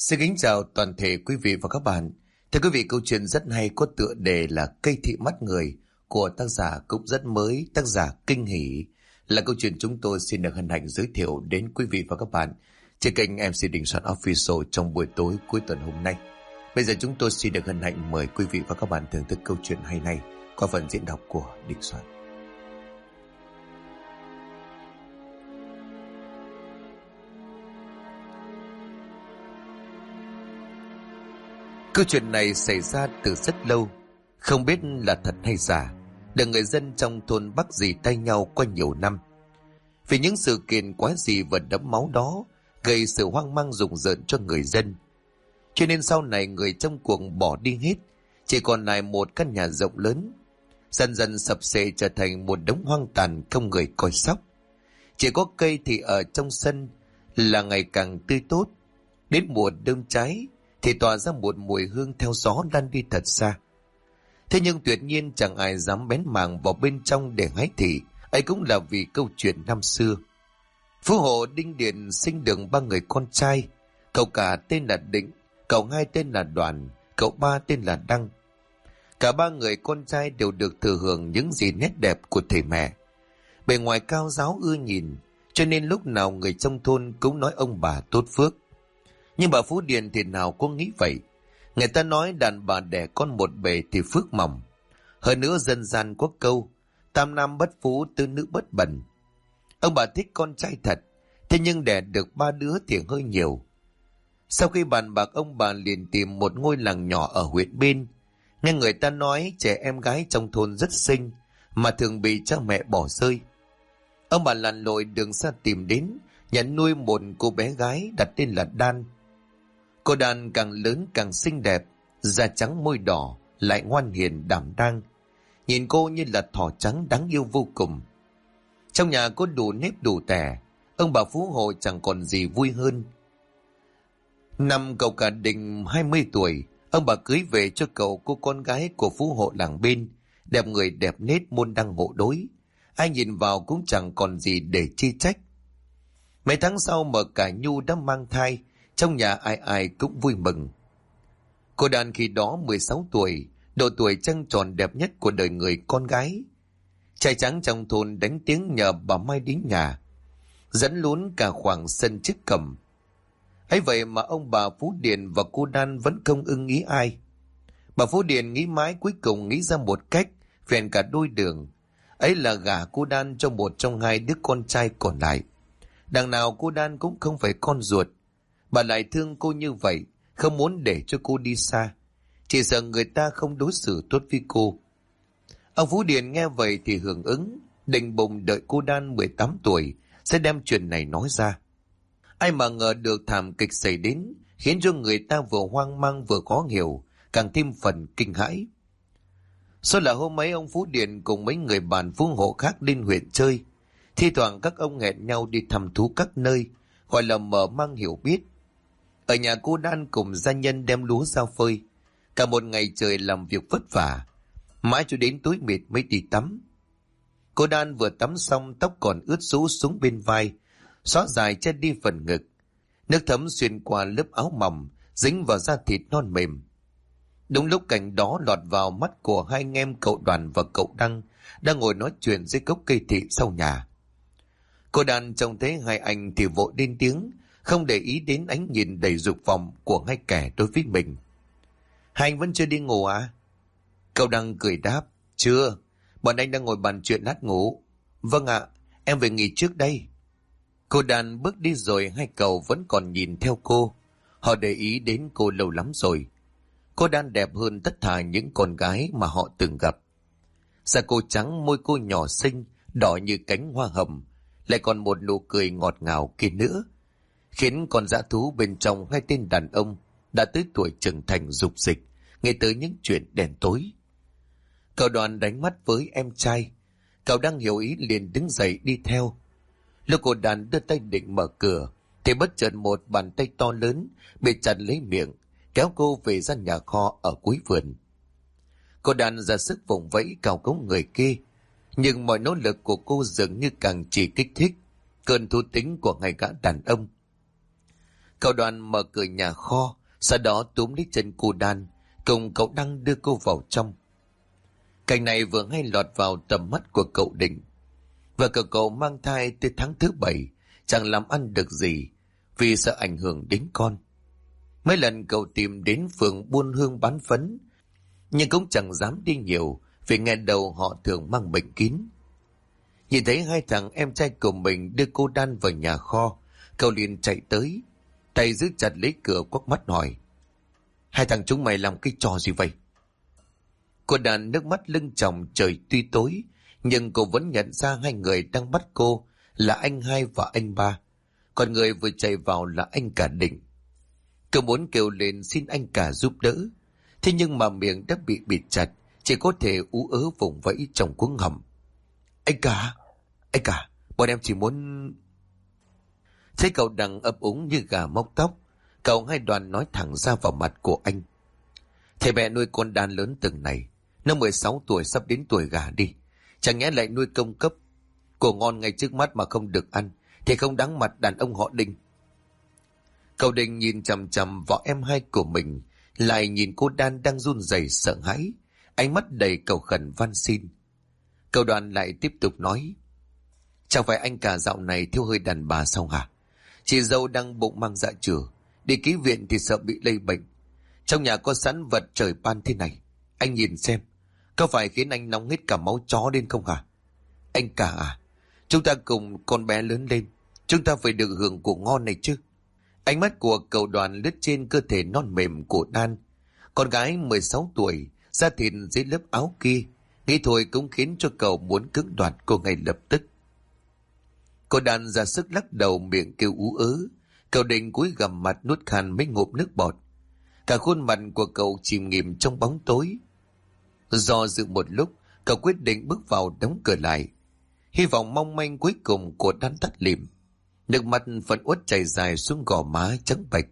Xin kính chào toàn thể quý vị và các bạn. Thưa quý vị, câu chuyện rất hay có tựa đề là Cây thị mắt người của tác giả cũng rất mới, tác giả Kinh Hỷ, là câu chuyện chúng tôi xin được hân hạnh giới thiệu đến quý vị và các bạn trên kênh MC Đình Soạn Official trong buổi tối cuối tuần hôm nay. Bây giờ chúng tôi xin được hân hạnh mời quý vị và các bạn thưởng thức câu chuyện hay này qua phần diễn đọc của Đình Soạn. Câu chuyện này xảy ra từ rất lâu, không biết là thật hay giả, được người dân trong thôn bắt dì tay nhau qua nhiều năm. Vì những sự kiện quái dị và đẫm máu đó gây sự hoang mang rùng rợn cho người dân. Cho nên sau này người trong cuộc bỏ đi hết, chỉ còn lại một căn nhà rộng lớn, dần dần sập xệ trở thành một đống hoang tàn không người coi sóc. Chỉ có cây thì ở trong sân là ngày càng tươi tốt, đến mùa đơm trái thì tỏa ra một mùi hương theo gió lan đi thật xa. Thế nhưng tuyệt nhiên chẳng ai dám bén mảng vào bên trong để hái thị, ấy cũng là vì câu chuyện năm xưa. Phú hộ Đinh Điền sinh được 3 người con trai, cậu cả tên là Định, cậu hai tên là Đoàn, cậu ba tên là Đăng. Cả 3 người con trai đều được thừa hưởng những gì nét đẹp của thầy mẹ. Bề ngoài cao ráo ưa nhìn, cho nên lúc nào người trong thôn cũng nói ông bà tốt phước. Nhưng bà Phú Điền thì nào có nghĩ vậy. Người ta nói đàn bà đẻ con một bề thì phước mỏng. Hơn nữa dân gian có câu, tam nam bất phú tứ nữ bất bần. Ông bà thích con trai thật, thế nhưng đẻ được 3 đứa thì hơi nhiều. Sau khi bàn bạc, ông bà liền tìm một ngôi làng nhỏ ở huyện bên. Nghe người ta nói trẻ em gái trong thôn rất xinh, mà thường bị cha mẹ bỏ rơi. Ông bà lặn lội đường xa tìm đến, nhận nuôi một cô bé gái đặt tên là Đan. Cô Đan càng lớn càng xinh đẹp, da trắng môi đỏ, lại ngoan hiền đảm đang. Nhìn cô như là thỏ trắng đáng yêu vô cùng. Trong nhà có đủ nếp đủ tẻ, ông bà Phú Hộ chẳng còn gì vui hơn. Năm cậu cả Định 20 tuổi, ông bà cưới về cho cậu cô con gái của Phú Hộ làng bên, đẹp người đẹp nết môn đăng hộ đối. Ai nhìn vào cũng chẳng còn gì để chê trách. Mấy tháng sau mà cả Nhu đã mang thai, trong nhà ai ai cũng vui mừng. Cô Đàn khi đó 16 tuổi, độ tuổi trăng tròn đẹp nhất của đời người con gái. Trai trắng trong thôn đánh tiếng nhờ bà Mai đến nhà, dẫn lún cả khoảng sân trước cổng. Ấy vậy mà ông bà Phú Điền và cô Đan vẫn không ưng ý ai. Bà Phú Điền nghĩ mãi cuối cùng nghĩ ra một cách phèn cả đôi đường. Ấy là gả cô Đan cho một trong 2 đứa con trai còn lại. Đằng nào cô Đan cũng không phải con ruột. Bà lại thương cô như vậy, không muốn để cho cô đi xa. Chỉ sợ người ta không đối xử tốt với cô. Ông Phú Điền nghe vậy thì hưởng ứng, định bụng đợi cô Đan 18 tuổi sẽ đem chuyện này nói ra. Ai mà ngờ được thảm kịch xảy đến, khiến cho người ta vừa hoang mang vừa khó hiểu, càng thêm phần kinh hãi. Sau là hôm ấy ông Phú Điền cùng mấy người bạn Phú Hộ khác lên huyện chơi. Thi thoảng các ông hẹn nhau đi thăm thú các nơi, gọi là mở mang hiểu biết. Ở nhà cô Đan cùng gia nhân đem lúa ra phơi, cả một ngày trời làm việc vất vả, mãi cho đến tối mịt mới đi tắm. Cô Đan vừa tắm xong tóc còn ướt rũ xuống bên vai, xõa dài che đi phần ngực. Nước thấm xuyên qua lớp áo mỏng, dính vào da thịt non mềm. Đúng lúc cảnh đó lọt vào mắt của 2 anh em cậu Đoàn và cậu Đăng đang ngồi nói chuyện dưới gốc cây thị sau nhà. Cô Đan trông thấy 2 anh thì vội lên tiếng, không để ý đến ánh nhìn đầy dục vọng của 2 kẻ đối với mình. 2 anh vẫn chưa đi ngủ à? Cậu Đăng cười đáp, chưa, bọn anh đang ngồi bàn chuyện lát ngủ. Vâng ạ, em về nghỉ trước đây. Cô Đan bước đi rồi 2 cậu vẫn còn nhìn theo cô. Họ để ý đến cô lâu lắm rồi. Cô Đan đẹp hơn tất thà những con gái mà họ từng gặp. Da cô trắng, môi cô nhỏ xinh, đỏ như cánh hoa hồng, lại còn một nụ cười ngọt ngào kia nữa, khiến con dã thú bên trong 2 tên đàn ông đã tới tuổi trưởng thành rục dịch, nghe tới những chuyện đen tối. Cậu Đoàn đánh mắt với em trai, cậu đang hiểu ý liền đứng dậy đi theo. Lúc cô Đàn đưa tay định mở cửa, thì bất chợt một bàn tay to lớn bị chặt lấy miệng, kéo cô về ra nhà kho ở cuối vườn. Cô Đàn ra sức vùng vẫy cào cấu người kia, nhưng mọi nỗ lực của cô dường như càng chỉ kích thích cơn thú tính của 2 gã đàn ông. Cậu Đoàn mở cửa nhà kho, sau đó túm lấy chân cô Đan, cùng cậu Đăng đưa cô vào trong. Cảnh này vừa hay lọt vào tầm mắt của cậu Định. Vợ của cậu mang thai tới tháng thứ 7, chẳng làm ăn được gì vì sợ ảnh hưởng đến con. Mấy lần cậu tìm đến phường buôn hương bán phấn, nhưng cũng chẳng dám đi nhiều vì nghe đầu họ thường mang bệnh kín. Nhìn thấy hai thằng em trai của mình đưa cô Đan vào nhà kho, cậu liền chạy tới, tay giữ chặt lấy cửa quắc mắt hỏi: hai thằng chúng mày làm cái trò gì vậy? Cô Đan nước mắt lưng tròng, trời tuy tối nhưng cô vẫn nhận ra hai người đang bắt cô là anh hai và anh ba, còn người vừa chạy vào là anh cả Định. Cô muốn kêu lên xin anh cả giúp đỡ, thế nhưng mà miệng đã bị bịt chặt, chỉ có thể ú ớ vùng vẫy trong cuống họng. Anh cả, bọn em chỉ muốn... Thấy cậu Đăng ấp úng như gà móc tóc, cậu hai Đoàn nói thẳng ra vào mặt của anh: thầy mẹ nuôi con Đan lớn từng này, nó 16 tuổi sắp đến tuổi gả đi, chẳng nhẽ lại nuôi công cấp. Của ngon ngay trước mắt mà không được ăn thì không đáng mặt đàn ông họ Đinh. Cậu Định nhìn chằm chằm vào em hai của mình, lại nhìn cô Đan đang run rẩy sợ hãi, ánh mắt đầy cầu khẩn van xin. Cậu Đoàn lại tiếp tục nói: chẳng phải anh cả dạo này thiếu hơi đàn bà sao hả? Chị dâu đang bụng mang dạ chửa, đi ký viện thì sợ bị lây bệnh. Trong nhà có sẵn vật trời ban thế này, anh nhìn xem, có phải khiến anh nóng hết cả máu chó lên không hả? Anh cả à, chúng ta cùng con bé lớn lên, chúng ta phải được hưởng của ngon này chứ. Ánh mắt của cậu Đoàn lướt trên cơ thể non mềm của Đan, con gái 16 tuổi, da thịt dưới lớp áo kia, nghĩ thôi cũng khiến cho cậu muốn cưỡng đoạt cô ngay lập tức. Cô Đan ra sức lắc đầu, miệng kêu ú ớ. Cậu Định cúi gằm mặt nuốt khan mấy ngụm nước bọt. Cả khuôn mặt của cậu chìm nghỉm trong bóng tối. Do dự một lúc, cậu quyết định bước vào đóng cửa lại. Hy vọng mong manh cuối cùng của Đan tắt lịm. Nước mắt phần uất chảy dài xuống gò má trắng bệch.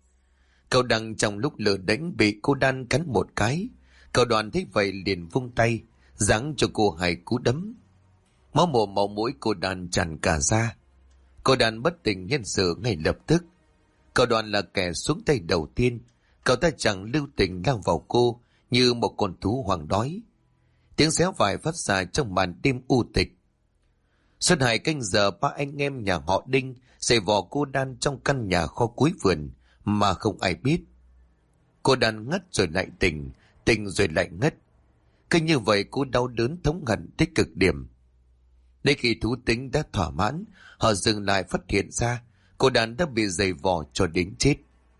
Cậu Đăng trong lúc lờ đánh bị cô Đan cắn một cái. Cậu Đoàn thấy vậy liền vung tay, giáng cho cô hai cú đấm. Máu mồm máu mũi cô Đan tràn cả ra. Cô Đan bất tỉnh nhân sự ngay lập tức. Cậu Đoàn là kẻ xuống tay đầu tiên. Cậu ta chẳng lưu tình lao vào cô như một con thú hoang đói. Tiếng xé vải phát ra trong màn đêm u tịch. Suốt 2 canh giờ, ba anh em nhà họ Đinh giày vò cô Đan trong căn nhà kho cuối vườn mà không ai biết. Cô Đan ngất rồi lại tỉnh, tỉnh rồi lại ngất. Cứ như vậy cô đau đớn thống hận tới cực điểm. Đến khi thú tính đã thỏa mãn, họ dừng lại phát hiện ra cô Đan đã bị giày vò cho đến chết.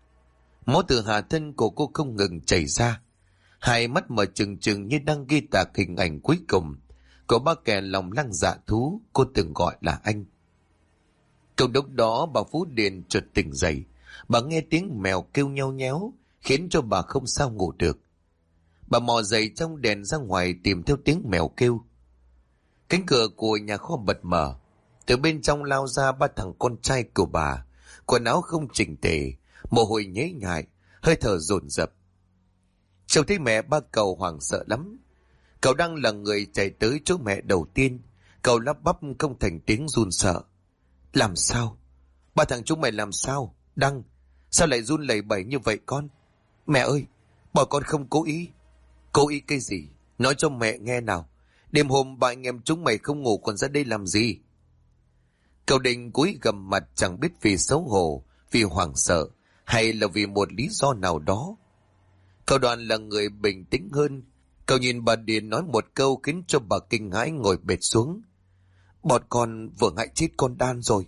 Máu từ hạ thân của cô không ngừng chảy ra. Hai mắt mở trừng trừng như đang ghi tạc hình ảnh cuối cùng của ba kẻ lòng lăng dạ thú cô từng gọi là anh. Cùng lúc đó bà Phú Điền chợt tỉnh dậy. Bà nghe tiếng mèo kêu nheo nhéo khiến cho bà không sao ngủ được. Bà mò dậy trong đèn ra ngoài tìm theo tiếng mèo kêu. Cánh cửa của nhà kho bật mở. Từ bên trong lao ra 3 thằng con trai của bà, quần áo không chỉnh tề, mồ hôi nhễ nhại, hơi thở dồn dập. Trông thấy mẹ, ba cậu hoảng sợ lắm. Cậu Đăng là người chạy tới chỗ mẹ đầu tiên. Cậu lắp bắp không thành tiếng, run sợ. Làm sao? 3 thằng chúng mày làm sao? Đăng, sao lại run lẩy bẩy như vậy con? Mẹ ơi, bọn con không cố ý. Cố ý cái gì? Nói cho mẹ nghe nào. Đêm hôm ba anh em chúng mày không ngủ còn ra đây làm gì? Cậu Định cúi gằm mặt, chẳng biết vì xấu hổ, vì hoảng sợ, hay là vì một lý do nào đó. Cậu Đoàn là người bình tĩnh hơn. Cậu nhìn bà Điền nói một câu khiến cho bà kinh hãi ngồi bệt xuống. Bọn con vừa hại chết con Đan rồi.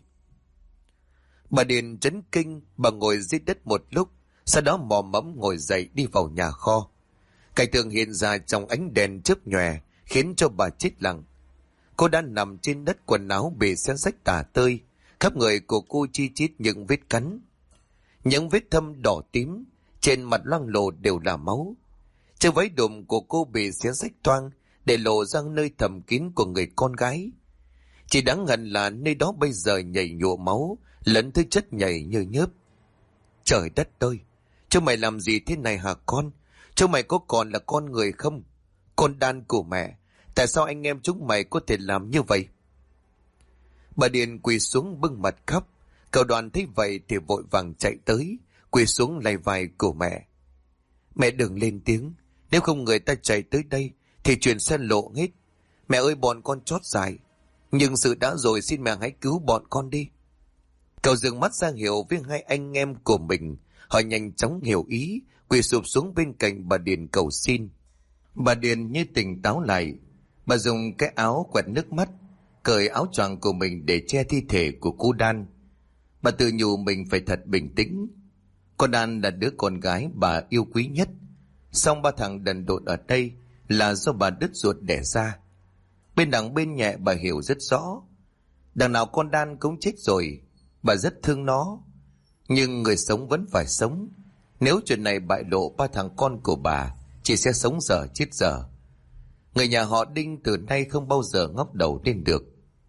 Bà Điền chấn kinh, bà ngồi dưới đất một lúc, sau đó mò mẫm ngồi dậy đi vào nhà kho. Cảnh tượng hiện ra trong ánh đèn chớp nhòe khiến cho bà chết lặng. Cô đang nằm trên đất, quần áo bị xé rách tả tơi, khắp người của cô chi chít những vết cắn, những vết thâm đỏ tím, trên mặt loang lổ đều là máu. Chiếc váy đùm của cô bị xé rách toang để lộ ra nơi thầm kín của người con gái. Chỉ đáng hận là nơi đó bây giờ nhảy nhụa máu lẫn thứ chất nhảy như nhớp. Trời đất ơi, chúng mày làm gì thế này hả con? Chúng mày có còn là con người không? Con Đan của mẹ, tại sao anh em chúng mày có thể làm như vậy? Bà Điền quỳ xuống bưng mặt khóc. Cậu Đoàn thấy vậy thì vội vàng chạy tới, quỳ xuống lay vai của mẹ. Mẹ đừng lên tiếng, nếu không người ta chạy tới đây thì chuyện sẽ lộ hết. Mẹ ơi, bọn con chót dài, nhưng sự đã rồi, xin mẹ hãy cứu bọn con đi. Cậu dừng mắt ra hiệu với hai anh em của mình. Họ nhanh chóng hiểu ý, quỳ sụp xuống bên cạnh bà Điền cầu xin. Bà Điền như tỉnh táo lại. Bà dùng cái áo quẹt nước mắt, cởi áo choàng của mình để che thi thể của cô Đan. Bà tự nhủ mình phải thật bình tĩnh. Con Đan là đứa con gái bà yêu quý nhất. Song ba thằng đần độn ở đây là do bà đứt ruột đẻ ra. Bên nặng bên nhẹ bà hiểu rất rõ. Đằng nào con Đan cũng chết rồi, bà rất thương nó. Nhưng người sống vẫn phải sống. Nếu chuyện này bại lộ, ba thằng con của bà chỉ sẽ sống dở chết dở. Người nhà họ Đinh từ nay không bao giờ ngóc đầu lên được.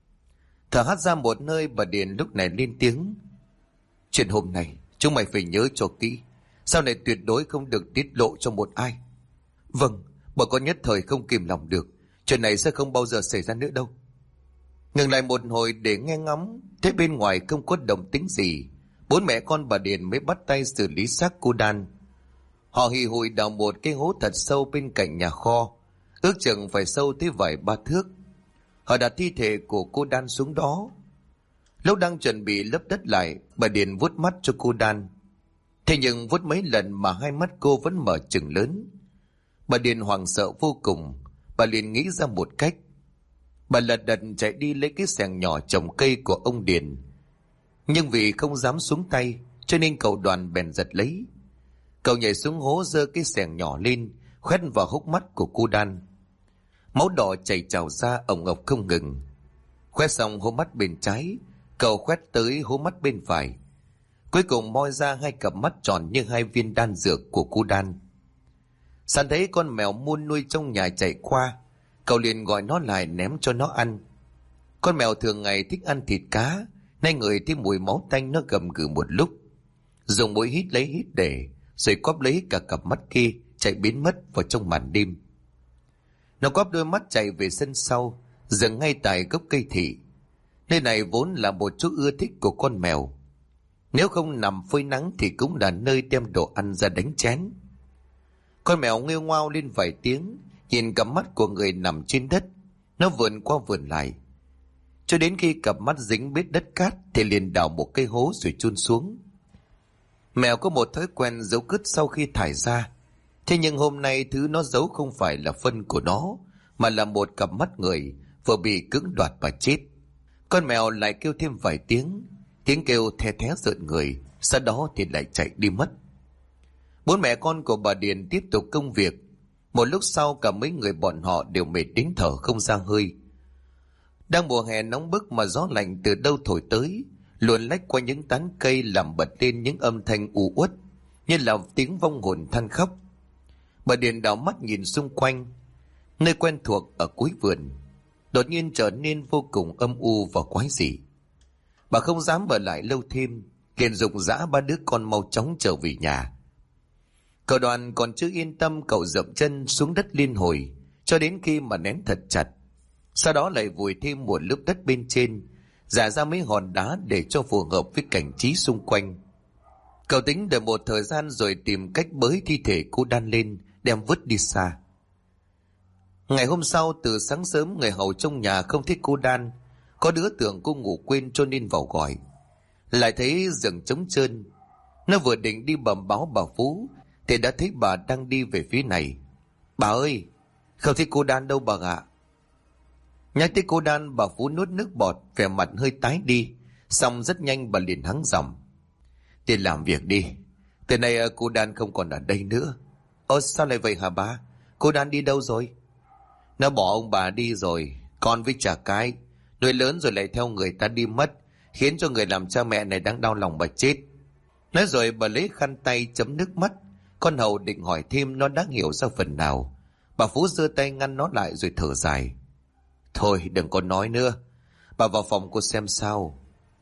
Thở hắt ra một hơi, bà Điền lúc này lên tiếng. Chuyện hôm nay chúng mày phải nhớ cho kỹ, sau này tuyệt đối không được tiết lộ cho một ai. Vâng, bọn con nhất thời không kìm lòng được. Chuyện này sẽ không bao giờ xảy ra nữa đâu. Ngừng lại một hồi để nghe ngóng, thế bên ngoài không có động tĩnh gì. Bốn mẹ con bà Điền mới bắt tay xử lý xác cô Đan. Họ hì hụi đào một cái hố thật sâu bên cạnh nhà kho, ước chừng phải sâu tới vài ba thước. Họ đặt thi thể của cô Đan xuống đó. Lúc đang chuẩn bị lấp đất lại, bà Điền vuốt mắt cho cô Đan. Thế nhưng vuốt mấy lần mà hai mắt cô vẫn mở trừng lớn. Bà Điền hoảng sợ vô cùng. Bà liền nghĩ ra một cách. Bà lật đật chạy đi lấy cái xẻng nhỏ trồng cây của ông Điền. Nhưng vì không dám xuống tay, cho nên cậu Đoàn bèn giật lấy. Cậu nhảy xuống hố, giơ cái xẻng nhỏ lên, khoét vào hốc mắt của cô Đan. Máu đỏ chảy trào ra ồng ộc không ngừng. Khoét xong hố mắt bên trái, cậu khoét tới hố mắt bên phải. Cuối cùng moi ra hai cặp mắt tròn như hai viên đan dược của cô Đan. Sẵn thấy con mèo muôn nuôi trong nhà chạy qua, cậu liền gọi nó lại ném cho nó ăn. Con mèo thường ngày thích ăn thịt cá, nay ngửi thấy mùi máu tanh, nó gầm gừ một lúc, dùng mũi hít lấy hít để, rồi quắp lấy cả cặp mắt kia, chạy biến mất vào trong màn đêm. Nó quắp đôi mắt chạy về sân sau, dừng ngay tại gốc cây thị. Nơi này vốn là một chỗ ưa thích của con mèo. Nếu không nằm phơi nắng thì cũng là nơi đem đồ ăn ra đánh chén. Con mèo nghêu ngoao lên vài tiếng, nhìn cặp mắt của người nằm trên đất. Nó vườn qua vườn lại, cho đến khi cặp mắt dính bết đất cát thì liền đào một cây hố rồi chôn xuống. Mèo có một thói quen giấu cứt sau khi thải ra. Thế nhưng hôm nay thứ nó giấu không phải là phân của nó, mà là một cặp mắt người vừa bị cưỡng đoạt và chết. Con mèo lại kêu thêm vài tiếng, tiếng kêu the thé rợn người, sau đó thì lại chạy đi mất. Bốn mẹ con của bà Điền tiếp tục công việc. Một lúc sau cả mấy người bọn họ đều mệt đến thở không ra hơi. Đang mùa hè nóng bức mà gió lạnh từ đâu thổi tới, luồn lách qua những tán cây làm bật lên những âm thanh u uất, như là tiếng vong hồn than khóc. Bà Điền đảo mắt nhìn xung quanh. Nơi quen thuộc ở cuối vườn đột nhiên trở nên vô cùng âm u và quái dị. Bà không dám ở lại lâu thêm, liền giục giã ba đứa con mau chóng trở về nhà. Cậu Đoàn còn chưa yên tâm, cậu dậm chân xuống đất liên hồi cho đến khi mà nén thật chặt. Sau đó lại vùi thêm một lớp đất bên trên, rải ra mấy hòn đá để cho phù hợp với cảnh trí xung quanh. Cậu tính đợi một thời gian rồi tìm cách bới thi thể cô Đan lên, đem vứt đi xa. Ngày hôm sau từ sáng sớm, người hầu trong nhà không thấy cô Đan. Có đứa tưởng cô ngủ quên cho nên vào gọi, lại thấy giường trống trơn. Nó vừa định đi bẩm báo bà Phú thì đã thấy bà đang đi về phía này. Bà ơi, không thấy cô Đan đâu bà ạ. Nhắc tới cô Đan, bà Phú nuốt nước bọt, vẻ mặt hơi tái đi, xong rất nhanh bà liền hắng giọng. Đi làm việc đi, từ nay cô Đan không còn ở đây nữa. Ơ sao lại vậy hả bà? Cô Đan đi đâu rồi? Nó bỏ ông bà đi rồi, con với chả cái, nuôi lớn rồi lại theo người ta đi mất, khiến cho người làm cha mẹ này đang đau lòng bà chết. Nói rồi bà lấy khăn tay chấm nước mắt. Con hầu định hỏi thêm, nó đã hiểu ra phần nào. Bà Phú giơ tay ngăn nó lại rồi thở dài. Thôi đừng có nói nữa, bà vào phòng cô xem sao.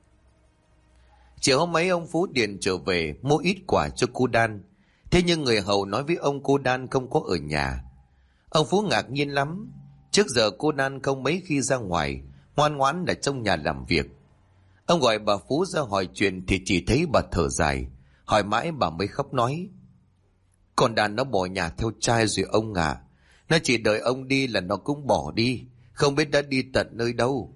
Chiều hôm ấy ông Phú điện trở về mua ít quả cho cô Đan. Thế nhưng người hầu nói với ông cô Đan không có ở nhà. Ông Phú ngạc nhiên lắm. Trước giờ cô Đan không mấy khi ra ngoài, ngoan ngoãn ở trong nhà làm việc. Ông gọi bà Phú ra hỏi chuyện thì chỉ thấy bà thở dài, hỏi mãi bà mới khóc nói: Con đàn nó bỏ nhà theo trai rồi ông ạ. Nó chỉ đợi ông đi là nó cũng bỏ đi, không biết đã đi tận nơi đâu.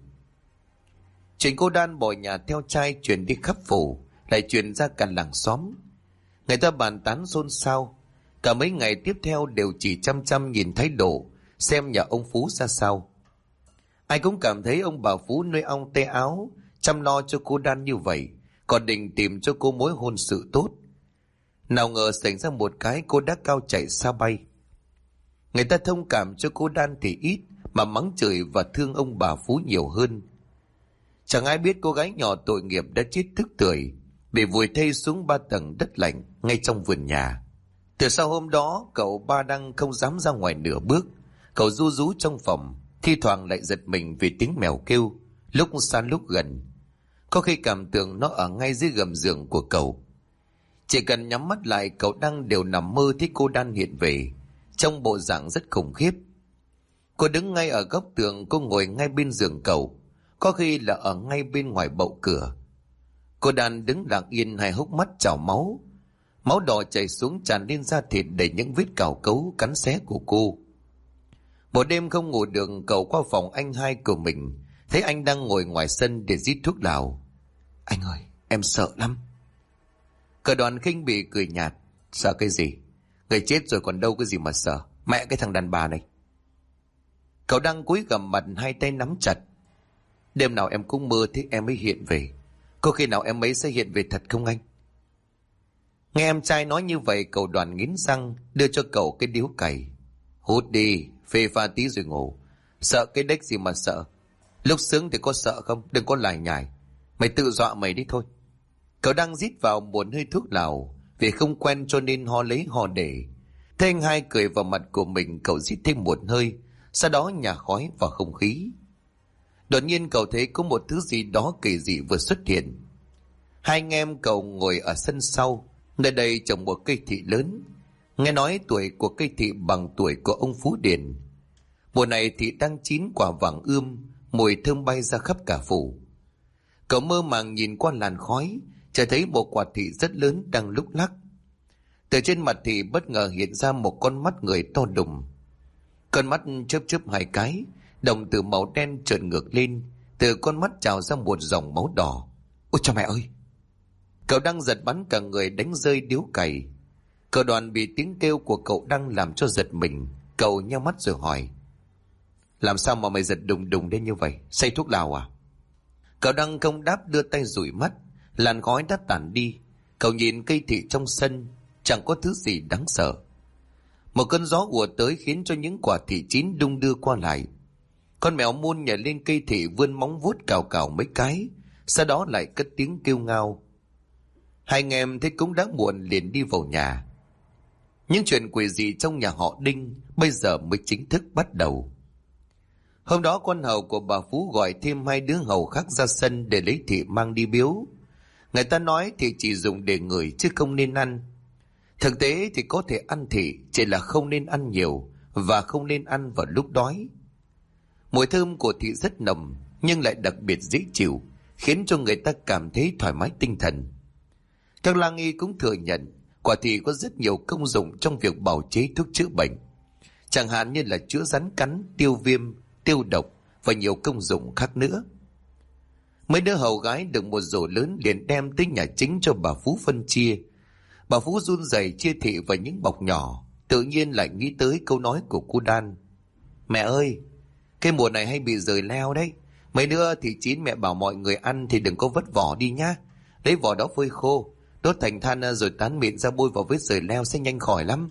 Chuyện cô Đan bỏ nhà theo trai truyền đi khắp phủ, lại truyền ra cả làng xóm. Người ta bàn tán xôn xao. Cả mấy ngày tiếp theo đều chỉ chăm chăm nhìn thái độ, xem nhà ông Phú ra sao. Ai cũng cảm thấy ông bà Phú nuôi ong tay áo, chăm lo cho cô Đan như vậy, còn định tìm cho cô mối hôn sự tốt. Nào ngờ xảy ra một cái cô đã cao chạy xa bay. Người ta thông cảm cho cô Đan thì ít, mà mắng chửi và thương ông bà Phú nhiều hơn. Chẳng ai biết cô gái nhỏ tội nghiệp đã chết tức tưởi, bị vùi thây xuống 3 tầng đất lạnh ngay trong vườn nhà. Từ sau hôm đó, cậu Ba Đăng không dám ra ngoài nửa bước. Cậu ru rú trong phòng, thi thoảng lại giật mình vì tiếng mèo kêu, lúc xa lúc gần. Có khi cảm tưởng nó ở ngay dưới gầm giường của cậu. Chỉ cần nhắm mắt lại, cậu Đăng đều nằm mơ thấy cô Đan hiện về, trong bộ dạng rất khủng khiếp. Cô đứng ngay ở góc tường, cô ngồi ngay bên giường cậu, có khi là ở ngay bên ngoài bậu cửa. Cô Đan đứng lặng yên, hai hốc mắt trào máu. Máu đỏ chảy xuống tràn lên da thịt đầy những vết cào cấu cắn xé của cô. Một đêm không ngủ được, cậu qua phòng anh hai của mình, thấy anh đang ngồi ngoài sân để rít thuốc lào. Anh ơi, em sợ lắm. Cậu Đoàn khinh bỉ cười nhạt. Sợ cái gì? Người chết rồi còn đâu có gì mà sợ. Mẹ cái thằng đàn bà này. Cậu đang cúi gằm mặt, hai tay nắm chặt. Đêm nào em cũng mơ thấy em ấy hiện về. Có khi nào em ấy sẽ hiện về thật không anh? Nghe em trai nói như vậy, cậu Đoàn nghiến răng, đưa cho cậu cái điếu cày. Hút đi, phê pha tí rồi ngủ. Sợ cái đếch gì mà sợ. Lúc sướng thì có sợ không? Đừng có lải nhải. Mày tự dọa mày đi thôi. Cậu đang rít vào một hơi thuốc lào, vì không quen cho nên ho lấy ho để. Thế anh hai cười vào mặt của mình, cậu rít thêm một hơi, sau đó nhả khói vào không khí. Đột nhiên cậu thấy có một thứ gì đó kỳ dị vừa xuất hiện. Hai anh em cậu ngồi ở sân sau, nơi đây trồng một cây thị lớn. Nghe nói tuổi của cây thị bằng tuổi của ông Phú Điền. Mùa này thị đang chín quả vàng ươm, mùi thơm bay ra khắp cả phủ. Cậu mơ màng nhìn qua làn khói, chợt thấy một quả thị rất lớn đang lúc lắc. Từ trên mặt thị bất ngờ hiện ra một con mắt người to đùng. Con mắt chớp chớp hai cái, đồng từ màu đen trợn ngược lên, từ con mắt trào ra một dòng máu đỏ. Ôi cha mẹ ơi! Cậu đang giật bắn cả người, đánh rơi điếu cày. Cậu Đoàn bị tiếng kêu của cậu đang làm cho giật mình. Cậu nheo mắt rồi hỏi: Làm sao mà mày giật đùng đùng đến như vậy? Say thuốc lào à? Cậu đang không đáp, đưa tay dụi mắt. Làn khói đã tản đi. Cậu nhìn cây thị trong sân, chẳng có thứ gì đáng sợ. Một cơn gió ùa tới khiến cho những quả thị chín đung đưa qua lại. Con mèo mun nhảy lên cây thị, vươn móng vuốt cào cào mấy cái, sau đó lại cất tiếng kêu ngao. Hai anh em thấy cũng đã muộn, liền đi vào nhà. Những chuyện quỷ dị trong nhà họ Đinh bây giờ mới chính thức bắt đầu. Hôm đó con hầu của bà Phú gọi thêm 2 đứa hầu khác ra sân để lấy thị mang đi biếu. Người ta nói thị chỉ dùng để ngửi chứ không nên ăn. Thực tế thì có thể ăn thị, chỉ là không nên ăn nhiều và không nên ăn vào lúc đói. Mùi thơm của thị rất nồng nhưng lại đặc biệt dễ chịu, khiến cho người ta cảm thấy thoải mái tinh thần. Các làng y cũng thừa nhận quả thị có rất nhiều công dụng trong việc bào chế thuốc chữa bệnh, chẳng hạn như là chữa rắn cắn, tiêu viêm, tiêu độc và nhiều công dụng khác nữa. Mấy đứa hầu gái được một rổ lớn liền đem tới nhà chính cho bà Phú phân chia. Bà Phú run rẩy chia thị vào những bọc nhỏ, tự nhiên lại nghĩ tới câu nói của cô Đan. Mẹ ơi, cái mùa này hay bị rời leo đấy. Mấy đứa thì chín mẹ bảo mọi người ăn thì đừng có vứt vỏ đi nhá. Lấy vỏ đó phơi khô, đốt thành than rồi tán mịn ra bôi vào vết rời leo sẽ nhanh khỏi lắm.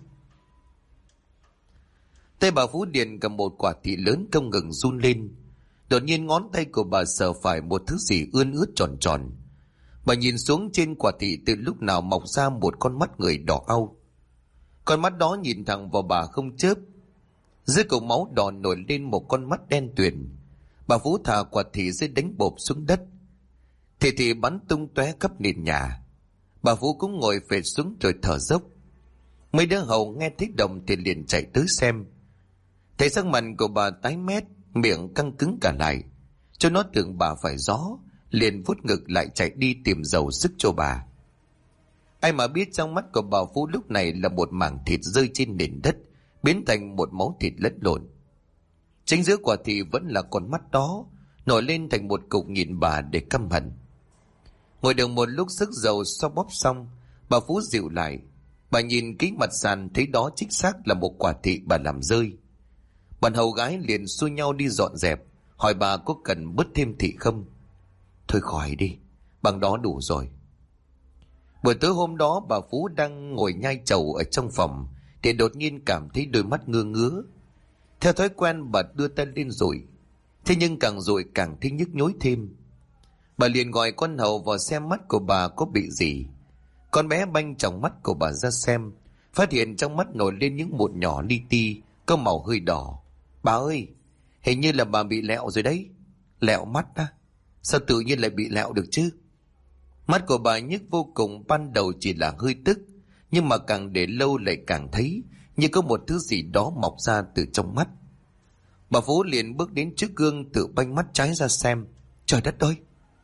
Tay bà Phú Điền cầm một quả thị lớn không ngừng run lên. Đột nhiên ngón tay của bà sờ phải một thứ gì ươn ướt tròn tròn. Bà nhìn xuống trên quả thị, từ lúc nào mọc ra một con mắt người đỏ au. Con mắt đó nhìn thẳng vào bà không chớp. Dưới cột máu đỏ nổi lên một con mắt đen tuyền. Bà Phú thả quả thị dưới đánh bộp xuống đất. Thị bắn tung tóe khắp nền nhà. Bà Phú cũng ngồi phệt xuống rồi thở dốc. Mấy đứa hầu nghe thấy động thì liền chạy tới xem. Thấy sắc mặt của bà tái mét, miệng căng cứng cả lại, cho nó tưởng bà phải gió, liền vuốt ngực lại chạy đi tìm dầu sức cho bà. Ai mà biết trong mắt của bà Phú lúc này là một mảng thịt rơi trên nền đất, biến thành một máu thịt lẫn lộn. Chính giữa quả thị vẫn là con mắt đó, nổi lên thành một cục nhìn bà để căm hận. Ngồi được một lúc sức dầu xoa bóp xong, bà Phú dịu lại. Bà nhìn kỹ mặt sàn thấy đó chính xác là một quả thị bà làm rơi. Bọn hầu gái liền xua nhau đi dọn dẹp, hỏi bà có cần bớt thêm thị không. Thôi khỏi đi, bằng đó đủ rồi. Buổi tối hôm đó bà Phú đang ngồi nhai trầu ở trong phòng thì đột nhiên cảm thấy đôi mắt ngơ ngứa. Theo thói quen bà đưa tay lên dụi, thế nhưng càng dụi càng thấy nhức nhối thêm. Bà liền gọi con hầu vào xem mắt của bà có bị gì. Con bé banh tròng mắt của bà ra xem, phát hiện trong mắt nổi lên những mụn nhỏ li ti có màu hơi đỏ. Bà ơi, hình như là bà bị lẹo rồi đấy. Lẹo mắt á? Sao tự nhiên lại bị lẹo được chứ? Mắt của bà nhức vô cùng, ban đầu chỉ là hơi tức, nhưng mà càng để lâu lại càng thấy như có một thứ gì đó mọc ra từ trong mắt. Bà Phú liền bước đến trước gương tự banh mắt trái ra xem. Trời đất ơi!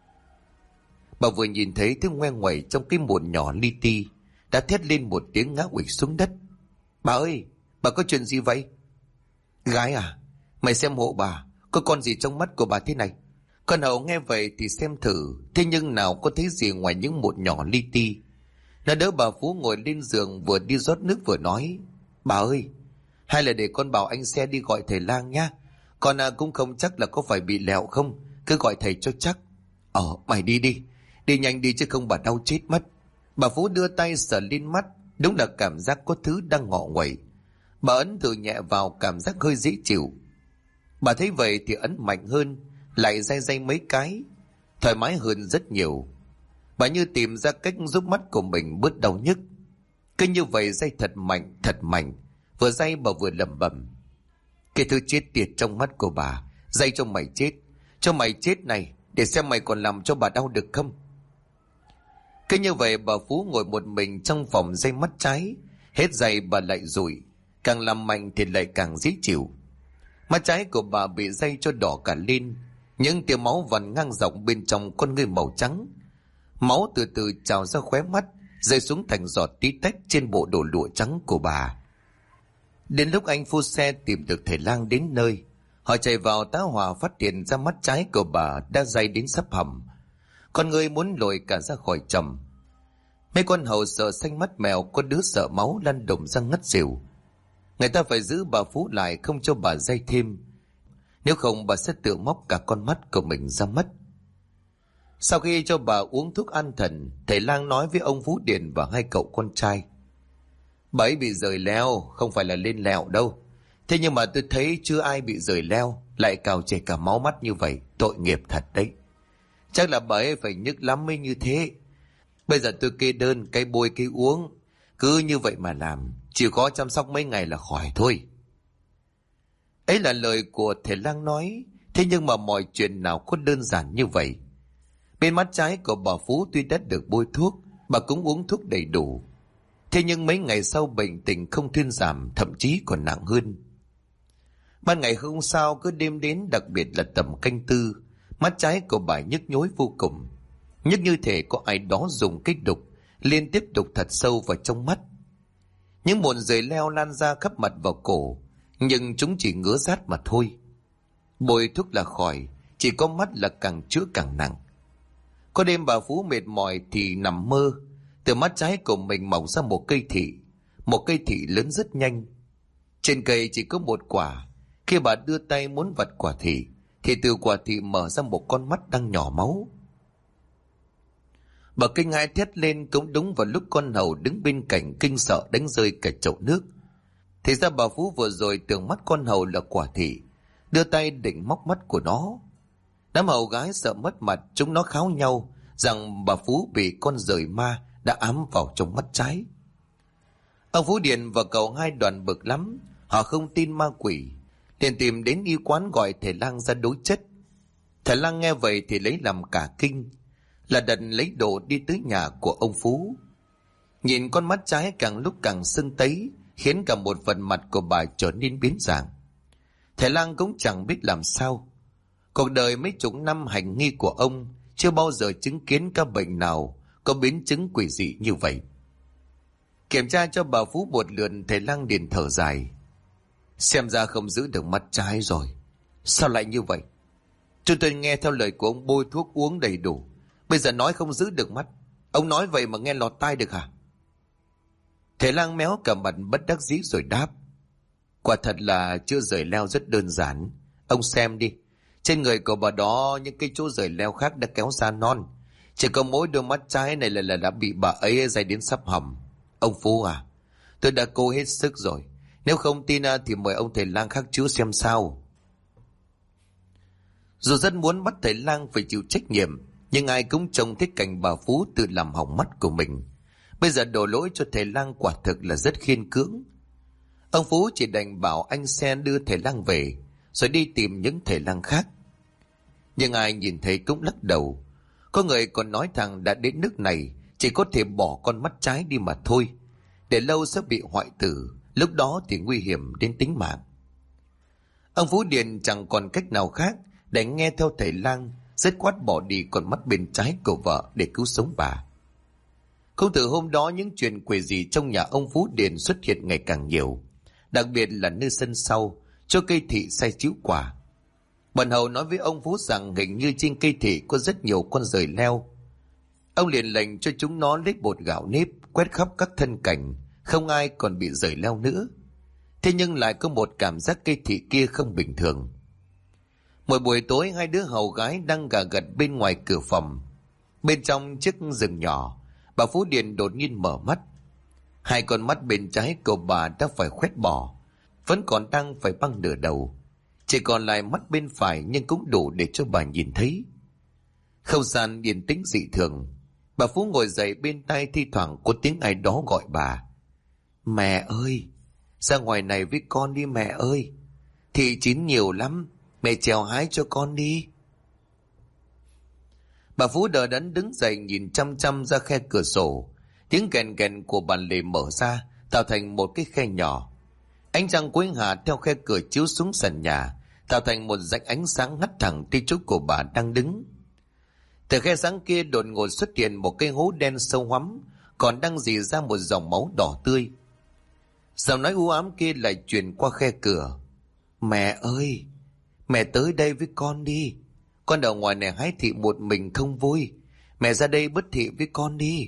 Bà vừa nhìn thấy thứ ngoe ngoẩy trong cái mụn nhỏ li ti, đã thét lên một tiếng ngã quỵ xuống đất. Bà ơi! Bà có chuyện gì vậy? Gái à, mày xem hộ bà, có con gì trong mắt của bà thế này? Con hầu nghe vậy thì xem thử, thế nhưng nào có thấy gì ngoài những mụn nhỏ li ti. Nó đỡ bà Phú ngồi lên giường, vừa đi rót nước vừa nói. Bà ơi, hay là để con bảo anh xe đi gọi thầy lang nhá. Con cũng không chắc là có phải bị lẹo không, cứ gọi thầy cho chắc. Mày đi đi, đi nhanh đi chứ không bà đau chết mất. Bà Phú đưa tay sờ lên mắt, đúng là cảm giác có thứ đang ngọ nguậy. Bà ấn thử nhẹ vào, cảm giác hơi dễ chịu. Bà thấy vậy thì ấn mạnh hơn, lại day day mấy cái, thoải mái hơn rất nhiều. Bà như tìm ra cách giúp mắt của mình bớt đau nhức. Cứ như vậy day thật mạnh, vừa day bà vừa lẩm bẩm. Cái thứ chết tiệt trong mắt của bà, day cho mày chết này, để xem mày còn làm cho bà đau được không. Cứ như vậy bà Phú ngồi một mình trong phòng day mắt trái, hết day bà lại dụi, càng làm mạnh thì lại càng dễ chịu. Mắt trái của bà bị day cho đỏ cả lên, những tia máu vằn ngang dọc bên trong con ngươi màu trắng. Máu từ từ trào ra khóe mắt, rơi xuống thành giọt tí tách trên bộ đồ lụa trắng của bà. Đến lúc anh phu xe tìm được thầy lang đến nơi, họ chạy vào tá hỏa phát hiện ra mắt trái của bà đã day đến sắp hầm. Con người muốn lồi cả ra khỏi chồng. Mấy con hầu sợ xanh mắt mèo, có đứa sợ máu lăn đùng ra ngất xỉu. Người ta phải giữ bà Phú lại không cho bà day thêm, nếu không bà sẽ tự móc cả con mắt của mình ra mất. Sau khi cho bà uống thuốc an thần, thầy lang nói với ông Phú Điền và hai cậu con trai. Bà ấy bị rời leo, không phải là lên lẹo đâu. Thế nhưng mà tôi thấy chưa ai bị rời leo lại cào chảy cả máu mắt như vậy, tội nghiệp thật đấy. Chắc là bà ấy phải nhức lắm mới như thế. Bây giờ tôi kê đơn, cái bôi cái uống, cứ như vậy mà làm, chỉ có chăm sóc mấy ngày là khỏi thôi. Ấy là lời của thầy lang nói, thế nhưng mà mọi chuyện nào có đơn giản như vậy. Bên mắt trái của bà Phú tuy đã được bôi thuốc, bà cũng uống thuốc đầy đủ. Thế nhưng mấy ngày sau bệnh tình không thuyên giảm, thậm chí còn nặng hơn. Ban ngày không sao, cứ đêm đến, đặc biệt là tầm canh tư, mắt trái của bà nhức nhối vô cùng. Nhức như thể có ai đó dùng cái đục liên tiếp đục thật sâu vào trong mắt. Những mụn rời leo lan ra khắp mặt vào cổ, nhưng chúng chỉ ngứa rát mà thôi. Bôi thuốc là khỏi, chỉ có mắt là càng chữa càng nặng. Có đêm bà Phú mệt mỏi thì nằm mơ, từ mắt trái của mình mọc ra một cây thị lớn rất nhanh. Trên cây chỉ có một quả. Khi bà đưa tay muốn vặt quả thị, thì từ quả thị mở ra một con mắt đang nhỏ máu. Bà kinh hãi thét lên, cũng đúng vào lúc con hầu đứng bên cạnh kinh sợ đánh rơi cả chậu nước. Thì ra bà Phú vừa rồi tưởng mắt con hầu là quả thị, đưa tay định móc mắt của nó. Đám hầu gái sợ mất mặt, chúng nó kháo nhau rằng bà Phú bị con dời ma đã ám vào trong mắt trái. Ông Phú Điền và cậu hai đoàn bực lắm, họ không tin ma quỷ, liền tìm đến y quán gọi thầy lang ra đối chất. Thầy lang nghe vậy thì lấy làm cả kinh, là đần lấy đồ đi tới nhà của ông Phú. Nhìn con mắt trái càng lúc càng sưng tấy, khiến cả một phần mặt của bà trở nên biến dạng. Thầy lang cũng chẳng biết làm sao. Cuộc đời mấy chục năm hành nghi của ông chưa bao giờ chứng kiến ca bệnh nào có biến chứng quỷ dị như vậy. Kiểm tra cho bà Phú một lượt, thầy lang liền thở dài. Xem ra không giữ được mắt trái rồi. Sao lại như vậy? Chúng tôi nghe theo lời của ông bôi thuốc uống đầy đủ, bây giờ nói không giữ được mắt. Ông nói vậy mà nghe lọt tai được hả? Thầy lang méo cả mặt bất đắc dĩ rồi đáp. Quả thật là chữa rời leo rất đơn giản. Ông xem đi, trên người của bà đó những cái chỗ rời leo khác đã kéo ra non, chỉ có mỗi đôi mắt trái này là đã bị bà ấy dày đến sắp hỏng. Ông Phú à, tôi đã cố hết sức rồi, nếu không tin thì mời ông thầy lang khác chữa xem sao. Dù rất muốn bắt thầy lang phải chịu trách nhiệm, nhưng ai cũng trông thấy cảnh bà Phú tự làm hỏng mắt của mình. Bây giờ đổ lỗi cho thầy lang quả thực là rất khiên cưỡng. Ông Phú chỉ đành bảo anh xe đưa thầy lang về, rồi đi tìm những thầy lang khác. Nhưng ai nhìn thấy cũng lắc đầu. Có người còn nói rằng đã đến nước này chỉ có thể bỏ con mắt trái đi mà thôi, để lâu sẽ bị hoại tử, lúc đó thì nguy hiểm đến tính mạng. Ông Phú Điền chẳng còn cách nào khác để nghe theo thầy lang, dứt khoát bỏ đi con mắt bên trái của vợ để cứu sống bà. Không từ hôm đó, những chuyện quỷ dị trong nhà ông Phú Điền xuất hiện ngày càng nhiều, đặc biệt là nơi sân sau cho cây thị sai chiếu quả. Bọn hầu nói với ông Phú rằng hình như trên cây thị có rất nhiều con dời leo. Ông liền lệnh cho chúng nó lấy bột gạo nếp quét khắp các thân cảnh, không ai còn bị dời leo nữa. Thế nhưng lại có một cảm giác cây thị kia không bình thường. Mỗi buổi tối, hai đứa hầu gái đang gà gật bên ngoài cửa phòng. Bên trong chiếc giường nhỏ, bà Phú Điền đột nhiên mở mắt. Hai con mắt bên trái của bà đã phải khoét bỏ, vẫn còn đang phải băng nửa đầu. Chỉ còn lại mắt bên phải, nhưng cũng đủ để cho bà nhìn thấy. Không gian yên tĩnh dị thường. Bà Phú ngồi dậy, bên tai thi thoảng có tiếng ai đó gọi bà. Mẹ ơi, ra ngoài này với con đi mẹ ơi. Thị chín nhiều lắm, mẹ trèo hái cho con đi. Bà Phú đờ đẫn đứng dậy, nhìn chăm chăm ra khe cửa sổ. Tiếng kèn kèn của bàn lề mở ra, tạo thành một cái khe nhỏ. Ánh trăng cuối hạ theo khe cửa chiếu xuống sàn nhà, tạo thành một rãnh ánh sáng ngắt thẳng tới chỗ của bà đang đứng. Từ khe sáng kia đột ngột xuất hiện một cái hố đen sâu hoắm, còn đang rỉ ra một dòng máu đỏ tươi. Giọng nói u ám kia lại truyền qua khe cửa. Mẹ ơi, mẹ tới đây với con đi. Con ở ngoài này hái thị một mình không vui. Mẹ ra đây bất thị với con đi.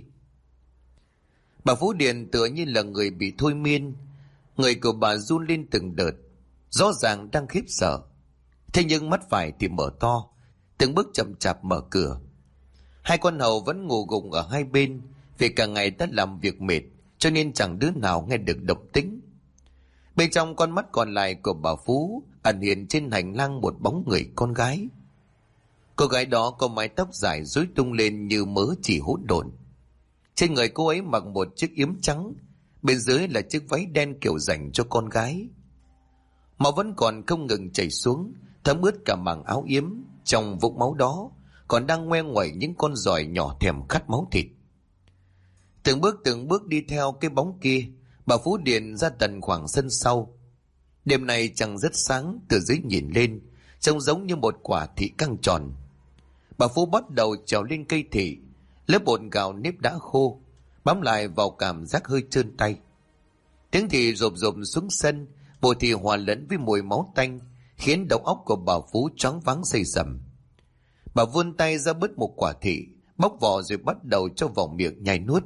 Bà Phú Điền tựa như là người bị thôi miên. Người của bà run lên từng đợt, rõ ràng đang khiếp sợ. Thế nhưng mắt phải thì mở to, từng bước chậm chạp mở cửa. Hai con hầu vẫn ngủ gục ở hai bên, vì cả ngày đã làm việc mệt, cho nên chẳng đứa nào nghe được động tĩnh. Bên trong con mắt còn lại của bà Phú ẩn hiện trên hành lang một bóng người con gái. Cô gái đó có mái tóc dài rối tung lên như mớ chỉ hỗn độn. Trên người cô ấy mặc một chiếc yếm trắng, bên dưới là chiếc váy đen kiểu dành cho con gái. Máu vẫn còn không ngừng chảy xuống, thấm ướt cả màng áo yếm. Trong vũng máu đó còn đang ngoe nguẩy những con giòi nhỏ thèm khát máu thịt. Từng bước đi theo cái bóng kia, bà Phú Điền ra tận khoảng sân sau. Đêm nay trăng rất sáng, từ dưới nhìn lên trông giống như một quả thị căng tròn. Bà Phú bắt đầu trèo lên cây thị, lớp bột gạo nếp đã khô bám lại vào cảm giác hơi trơn tay. Tiếng thị rộp rộp xuống sân, mùi thị hòa lẫn với mùi máu tanh, khiến đầu óc của bà Phú choáng váng xây sầm. Bà vươn tay ra bứt một quả thị, bóc vỏ rồi bắt đầu cho vào miệng nhai nuốt.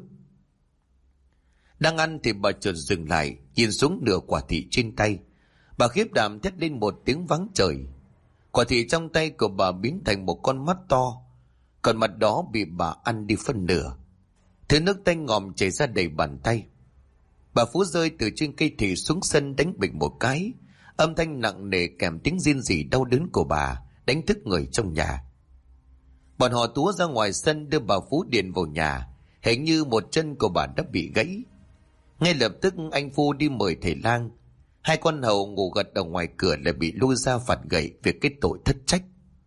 Đang ăn thì bà chợt dừng lại, nhìn xuống nửa quả thị trên tay. Bà khiếp đảm thét lên một tiếng váng trời. Quả thị trong tay của bà biến thành một con mắt to, còn mặt đó bị bà ăn đi phân nửa. Thứ nước tanh ngòm chảy ra đầy bàn tay. Bà Phú rơi từ trên cây thị xuống sân, đánh bịch một cái. Âm thanh nặng nề kèm tiếng rên rỉ đau đớn của bà đánh thức người trong nhà. Bọn họ túa ra ngoài sân đưa bà Phú Điền vào nhà. Hình như một chân của bà đã bị gãy. Ngay lập tức anh Phu đi mời thầy lang. Hai con hầu ngủ gật ở ngoài cửa lại bị lôi ra phạt gậy về cái tội thất trách.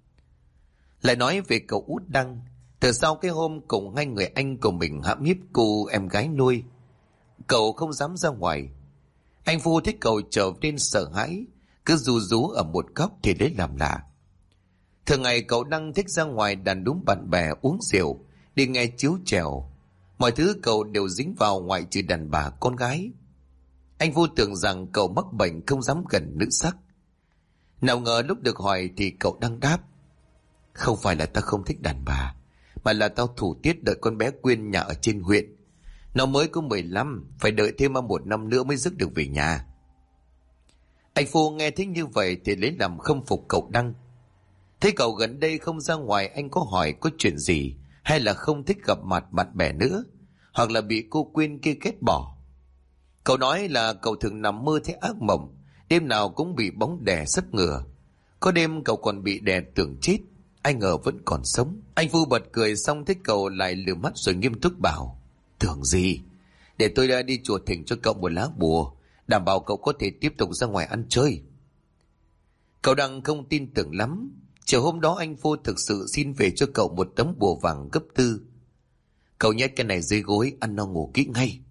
Lại nói về cậu Út Đăng. Từ sau cái hôm cùng hai người anh của mình hãm hiếp cô em gái nuôi, cậu không dám ra ngoài. Anh Phu thấy cậu trở nên sợ hãi, cứ rú rú ở một góc thì lấy làm lạ. Thường ngày cậu Đăng thích ra ngoài đàn đúm bạn bè, uống rượu, đi nghe chiếu chèo. Mọi thứ cậu đều dính vào ngoại trừ đàn bà con gái. Anh Phu tưởng rằng cậu mắc bệnh không dám gần nữ sắc. Nào ngờ lúc được hỏi thì cậu Đăng đáp: không phải là tao không thích đàn bà, mà là tao thủ tiết đợi con bé Quyên nhà ở trên huyện. Nó mới có 15, phải đợi thêm 1 năm nữa mới dứt được về nhà. Anh Phu nghe thấy như vậy thì lấy làm khâm phục cậu Đăng. Thấy cậu gần đây không ra ngoài, anh có hỏi có chuyện gì, hay là không thích gặp mặt bạn bè nữa, hoặc là bị cô Quyên kia ghét bỏ. Cậu nói là cậu thường nằm mơ thấy ác mộng, đêm nào cũng bị bóng đè sấp ngửa. Có đêm cậu còn bị đè tưởng chết, ai ngờ vẫn còn sống. Anh Phu bật cười xong thấy cậu lại lừa mắt rồi nghiêm túc bảo: tưởng gì, để tôi đã đi chùa thỉnh cho cậu một lá bùa, đảm bảo cậu có thể tiếp tục ra ngoài ăn chơi. Cậu Đăng không tin tưởng lắm. Chiều hôm đó anh Phu thực sự xin về cho cậu một tấm bùa vàng gấp 4. Cậu nhét cái này dưới gối, ăn no ngủ kỹ ngay.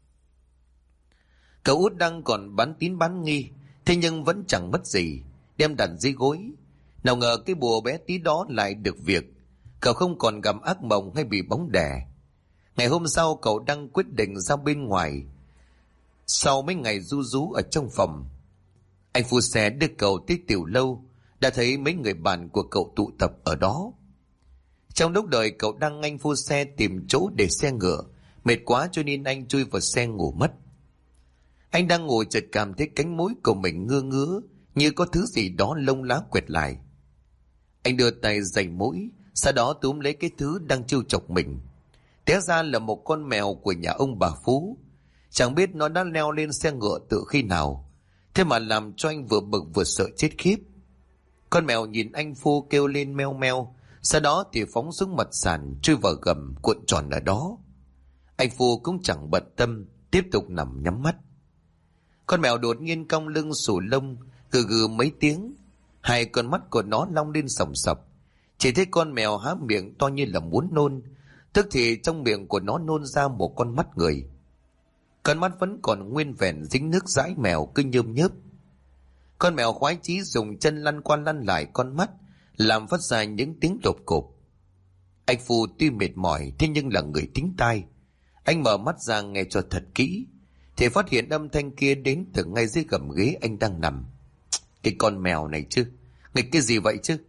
Cậu út Đăng còn bán tín bán nghi, thế nhưng vẫn chẳng mất gì, đem đặt dưới gối. Nào ngờ cái bùa bé tí đó lại được việc. Cậu không còn gặp ác mộng hay bị bóng đè. Ngày hôm sau cậu Đăng quyết định ra bên ngoài. Sau mấy ngày ru rú ở trong phòng, anh Phu xe đưa cậu tới tiểu lâu, đã thấy mấy người bạn của cậu tụ tập ở đó. Trong lúc đợi cậu Đăng, anh Phu xe tìm chỗ để xe ngựa, mệt quá cho nên anh chui vào xe ngủ mất. Anh đang ngồi chợt cảm thấy cánh mũi của mình ngứa ngứa, như có thứ gì đó lông lá quẹt lại. Anh đưa tay giày mũi, sau đó túm lấy cái thứ đang trêu chọc mình. Té ra là một con mèo của nhà ông bà Phú. Chẳng biết nó đã leo lên xe ngựa từ khi nào, thế mà làm cho anh vừa bực vừa sợ chết khiếp. Con mèo nhìn anh Phu kêu lên meo meo, sau đó thì phóng xuống mặt sàn, chui vào gầm cuộn tròn ở đó. Anh Phu cũng chẳng bận tâm, tiếp tục nằm nhắm mắt. Con mèo đột nhiên cong lưng xù lông, gừ gừ mấy tiếng. Hai con mắt của nó long lên sòng sọc. Chỉ thấy con mèo há miệng to như là muốn nôn, tức thì trong miệng của nó nôn ra một con mắt người. Con mắt vẫn còn nguyên vẹn, dính nước dãi mèo cứ nhơm nhớp. Con mèo khoái chí dùng chân lăn qua lăn lại con mắt, làm phát ra những tiếng lộp cộp. Anh Phu tuy mệt mỏi thế nhưng là người tính tai. Anh mở mắt ra nghe cho thật kỹ, thì phát hiện âm thanh kia đến từ ngay dưới gầm ghế anh đang nằm. Cái con mèo này chứ, nghịch cái gì vậy chứ?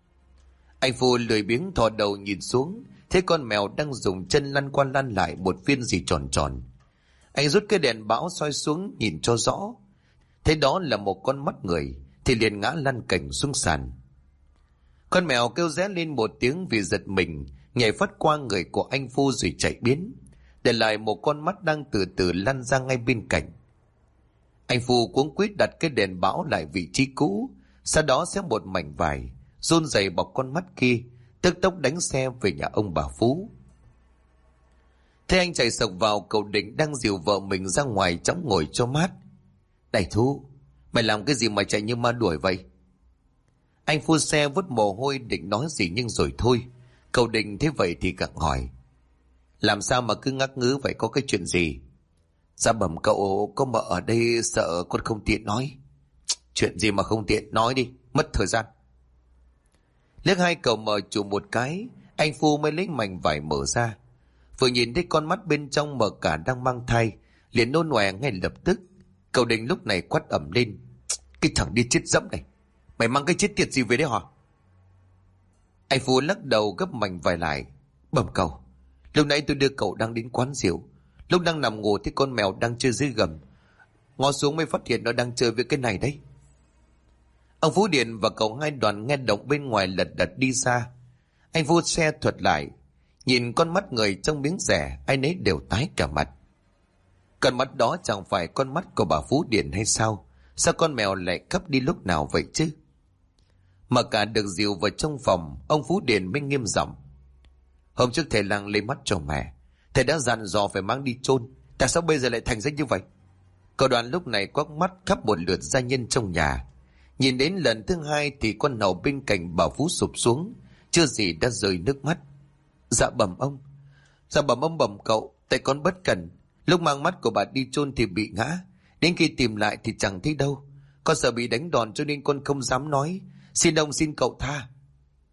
Anh Phu lười biếng thò đầu nhìn xuống, thấy con mèo đang dùng chân lăn qua lăn lại một viên gì tròn tròn. Anh rút cái đèn bão soi xuống nhìn cho rõ, thấy đó là một con mắt người, thì liền ngã lăn cành xuống sàn. Con mèo kêu ré lên một tiếng vì giật mình, nhảy phát qua người của anh Phu rồi chạy biến, để lại một con mắt đang từ từ lăn ra ngay bên cạnh. Anh Phu cuống quýt đặt cái đèn bão lại vị trí cũ, sau đó xé một mảnh vải, run rẩy bọc con mắt kia, tức tốc đánh xe về nhà ông bà Phú. Thế anh chạy sộc vào, cậu Định đang dìu vợ mình ra ngoài chõng ngồi cho mát. Này Thu, mày làm cái gì mà chạy như ma đuổi vậy? Anh Phu xe vứt mồ hôi định nói gì nhưng rồi thôi. Cậu Định thế vậy thì gặng hỏi: làm sao mà cứ ngắc ngứ vậy, có cái chuyện gì? Dạ bẩm cậu, có mợ ở đây sợ con không tiện nói. Chuyện gì mà không tiện, nói đi, mất thời gian. Liếc hai cậu mợ chủ một cái, anh Phu mới lấy mảnh vải mở ra. Vừa nhìn thấy con mắt bên trong mợ cả đang mang thai, liền nôn ọe ngay lập tức. Cậu Định lúc này quát ầm lên: cái thằng đi chết dẫm này, mày mang cái chết tiệt gì về đấy hả? Anh Phu lắc đầu gấp mảnh vải lại. Bẩm cậu, lúc nãy tôi đưa cậu đang đến quán rượu, lúc đang nằm ngủ thấy con mèo đang chơi dưới gầm, ngó xuống mới phát hiện nó đang chơi với cái này đấy. Ông Phú Điền và cậu Hai Đoàn nghe động bên ngoài lật đật đi xa. Anh Phu xe thuật lại, nhìn con mắt người trong miếng rẻ, ai nấy đều tái cả mặt. Con mắt đó chẳng phải con mắt của bà Phú Điền hay sao? Sao con mèo lại cắp đi lúc nào vậy chứ? Mà cả được dìu vào trong phòng, ông Phú Điền mới nghiêm giọng: hôm trước thầy lang lấy mắt cho mẹ, thầy đã dặn dò phải mang đi chôn, tại sao bây giờ lại thành ra như vậy? Cậu Đoàn lúc này quắc mắt khắp một lượt gia nhân trong nhà. Nhìn đến lần thứ hai thì con hầu bên cạnh bà Phú sụp xuống, chưa gì đã rơi nước mắt. Dạ bẩm ông, bẩm cậu, tại con bất cẩn, lúc mang mắt của bà đi chôn thì bị ngã, đến khi tìm lại thì chẳng thấy đâu. Con sợ bị đánh đòn cho nên con không dám nói, xin ông xin cậu tha.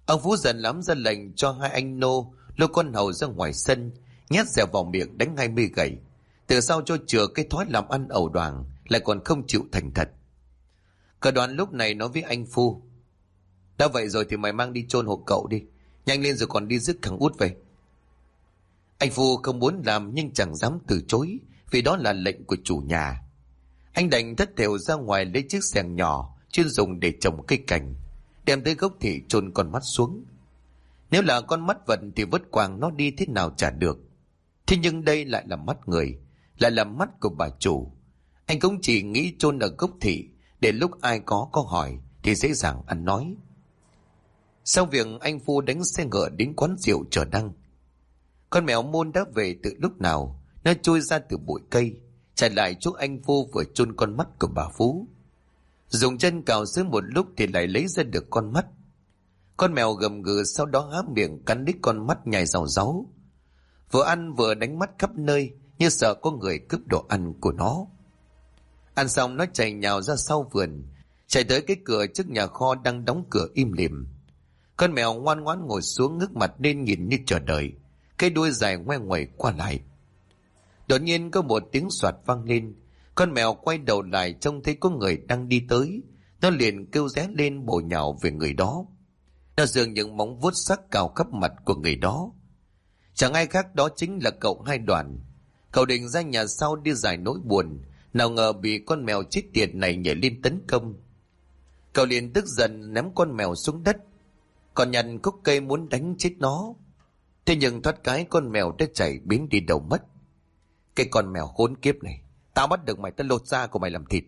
Ông Phú giận lắm ra lệnh cho hai anh nô lôi con hầu ra ngoài sân, nhét dẻo vào miệng đánh 20 gậy. Từ sau cho chừa cái thói làm ăn ẩu đoàng, lại còn không chịu thành thật. Cả đoàn lúc này nói với anh Phu: đã vậy rồi thì mày mang đi chôn hộ cậu đi, nhanh lên rồi còn đi rước thằng Út về. Anh Phu không muốn làm nhưng chẳng dám từ chối, vì đó là lệnh của chủ nhà. Anh đành thất thểu ra ngoài lấy chiếc xẻng nhỏ chuyên dùng để trồng cây cảnh, đem tới gốc thị chôn con mắt xuống. Nếu là con mắt vật thì vứt quàng nó đi thế nào chả được. Thế nhưng đây lại là mắt người, lại là mắt của bà chủ. Anh cũng chỉ nghĩ chôn ở gốc thị, để lúc ai có câu hỏi thì dễ dàng ăn nói. Sau việc anh Phu đánh xe ngựa đến quán rượu chờ Đăng. Con mèo Môn đã về từ lúc nào, nó chui ra từ bụi cây, chạy lại chỗ anh Phu vừa chôn con mắt của bà Phú. Dùng chân cào dưới một lúc thì lại lấy ra được con mắt. Con mèo gầm gừ, sau đó há miệng cắn đít con mắt nhai rau ráu. Vừa ăn vừa đánh mắt khắp nơi, như sợ có người cướp đồ ăn của nó. Ăn xong nó chạy nhào ra sau vườn, chạy tới cái cửa trước nhà kho đang đóng cửa im lìm. Con mèo ngoan ngoãn ngồi xuống, ngước mặt lên nhìn như chờ đợi, cái đuôi dài ngoe nguẩy qua lại. Đột nhiên có một tiếng xoạt vang lên. Con mèo quay đầu lại trông thấy có người đang đi tới, nó liền kêu ré lên bổ nhào về người đó. Nó dường những móng vuốt sắc cào khắp mặt của người đó. Chẳng ai khác đó chính là cậu Hai Đoàn. Cậu định ra nhà sau đi giải nỗi buồn, nào ngờ bị con mèo chết tiệt này nhảy lên tấn công. Cậu liền tức giận ném con mèo xuống đất, còn nhặt khúc cây muốn đánh chết nó. Thế nhưng thoát cái con mèo đã chạy biến đi đâu mất. Cái con mèo khốn kiếp này, tao bắt được mày, tao lột da của mày làm thịt.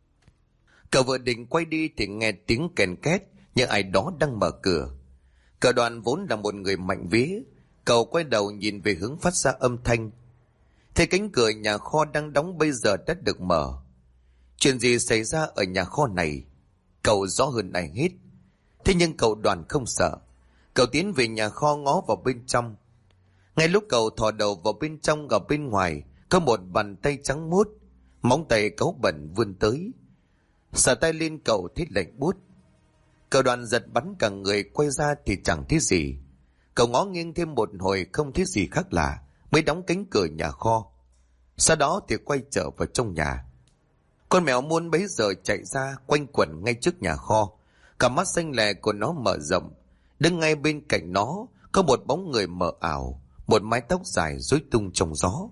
Cậu vừa định quay đi thì nghe tiếng kèn két như ai đó đang mở cửa. Cậu Đoàn vốn là một người mạnh vía, cậu quay đầu nhìn về hướng phát ra âm thanh. Thấy cánh cửa nhà kho đang đóng bây giờ đã được mở. Chuyện gì xảy ra ở nhà kho này, cậu rõ hơn ai hết. Thế nhưng cậu Đoàn không sợ. Cậu tiến về nhà kho ngó vào bên trong. Ngay lúc cậu thò đầu vào bên trong, ở bên ngoài có một bàn tay trắng muốt, móng tay cáu bẩn vươn tới. Sờ tay lên cậu thấy lạnh buốt. Cậu Đoàn giật bắn cả người, quay ra thì chẳng thấy gì. Cậu ngó nghiêng thêm một hồi không thấy gì khác lạ, mới đóng cánh cửa nhà kho. Sau đó thì quay trở vào trong nhà. Con mèo Muôn bấy giờ chạy ra quanh quẩn ngay trước nhà kho. Cả mắt xanh lè của nó mở rộng. Đứng ngay bên cạnh nó có một bóng người mờ ảo, một mái tóc dài rối tung trong gió.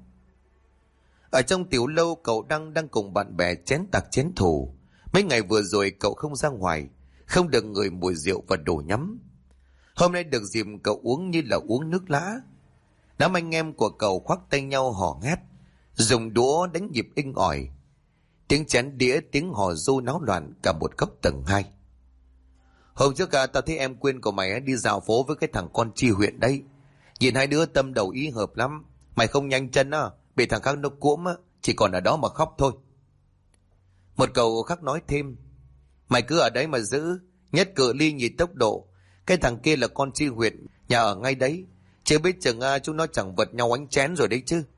Ở trong tiểu lâu, cậu đang cùng bạn bè chén tạc chén thủ. Mấy ngày vừa rồi cậu không ra ngoài, không được ngửi mùi rượu và đồ nhắm. Hôm nay được dịp cậu uống như là uống nước lã. Đám anh em của cậu khoác tay nhau hò hét, dùng đũa đánh nhịp inh ỏi. Tiếng chén đĩa, tiếng hò ru náo loạn cả một góc tầng 2. Hôm trước tao thấy em Quyên của mày đi dạo phố với cái thằng con Chi Huyện đấy. Nhìn hai đứa tâm đầu ý hợp lắm. Mày không nhanh chân bị thằng khác nó cuỗm chỉ còn ở đó mà khóc thôi. Một cậu khác nói thêm: mày cứ ở đấy mà giữ, nhất cự ly nhì tốc độ. Cái thằng kia là con Chi Huyện, nhà ở ngay đấy. Chưa biết chừng chúng nó chẳng vật nhau ánh chén rồi đấy chứ.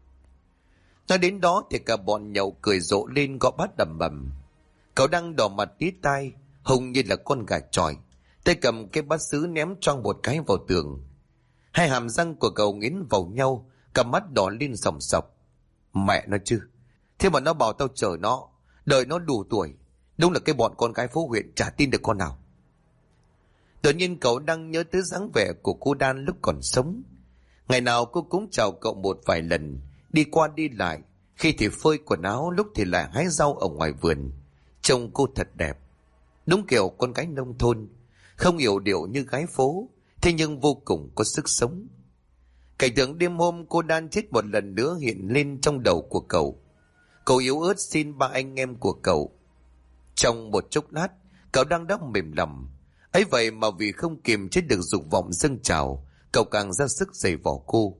Nói đến đó thì cả bọn nhậu cười rộ lên, gõ bát đầm bầm. Cậu đang đỏ mặt tít tai, hùng như là con gà chọi, tay cầm cái bát sứ ném choang một cái vào tường. Hai hàm răng của cậu nghiến vào nhau, cả mắt đỏ lên sòng sọc. Mẹ nó chứ, thế mà nó bảo tao chờ nó, đợi nó đủ tuổi. Đúng là cái bọn con gái phố huyện chả tin được con nào. Tự nhiên cậu đang nhớ tới dáng vẻ của cô Đan lúc còn sống. Ngày nào cô cũng chào cậu một vài lần, đi qua đi lại, khi thì phơi quần áo, lúc thì lại hái rau ở ngoài vườn. Trông cô thật đẹp, đúng kiểu con gái nông thôn, không yểu điệu như gái phố, thế nhưng vô cùng có sức sống. Cảnh tượng đêm hôm cô Đan chết một lần nữa hiện lên trong đầu của cậu. Cậu yếu ớt xin ba anh em của cậu. Trong một chốc lát, cậu đang đắp mềm lòng. Ấy vậy mà vì không kiềm chế được dục vọng dâng trào, cậu càng ra sức giày vò cô.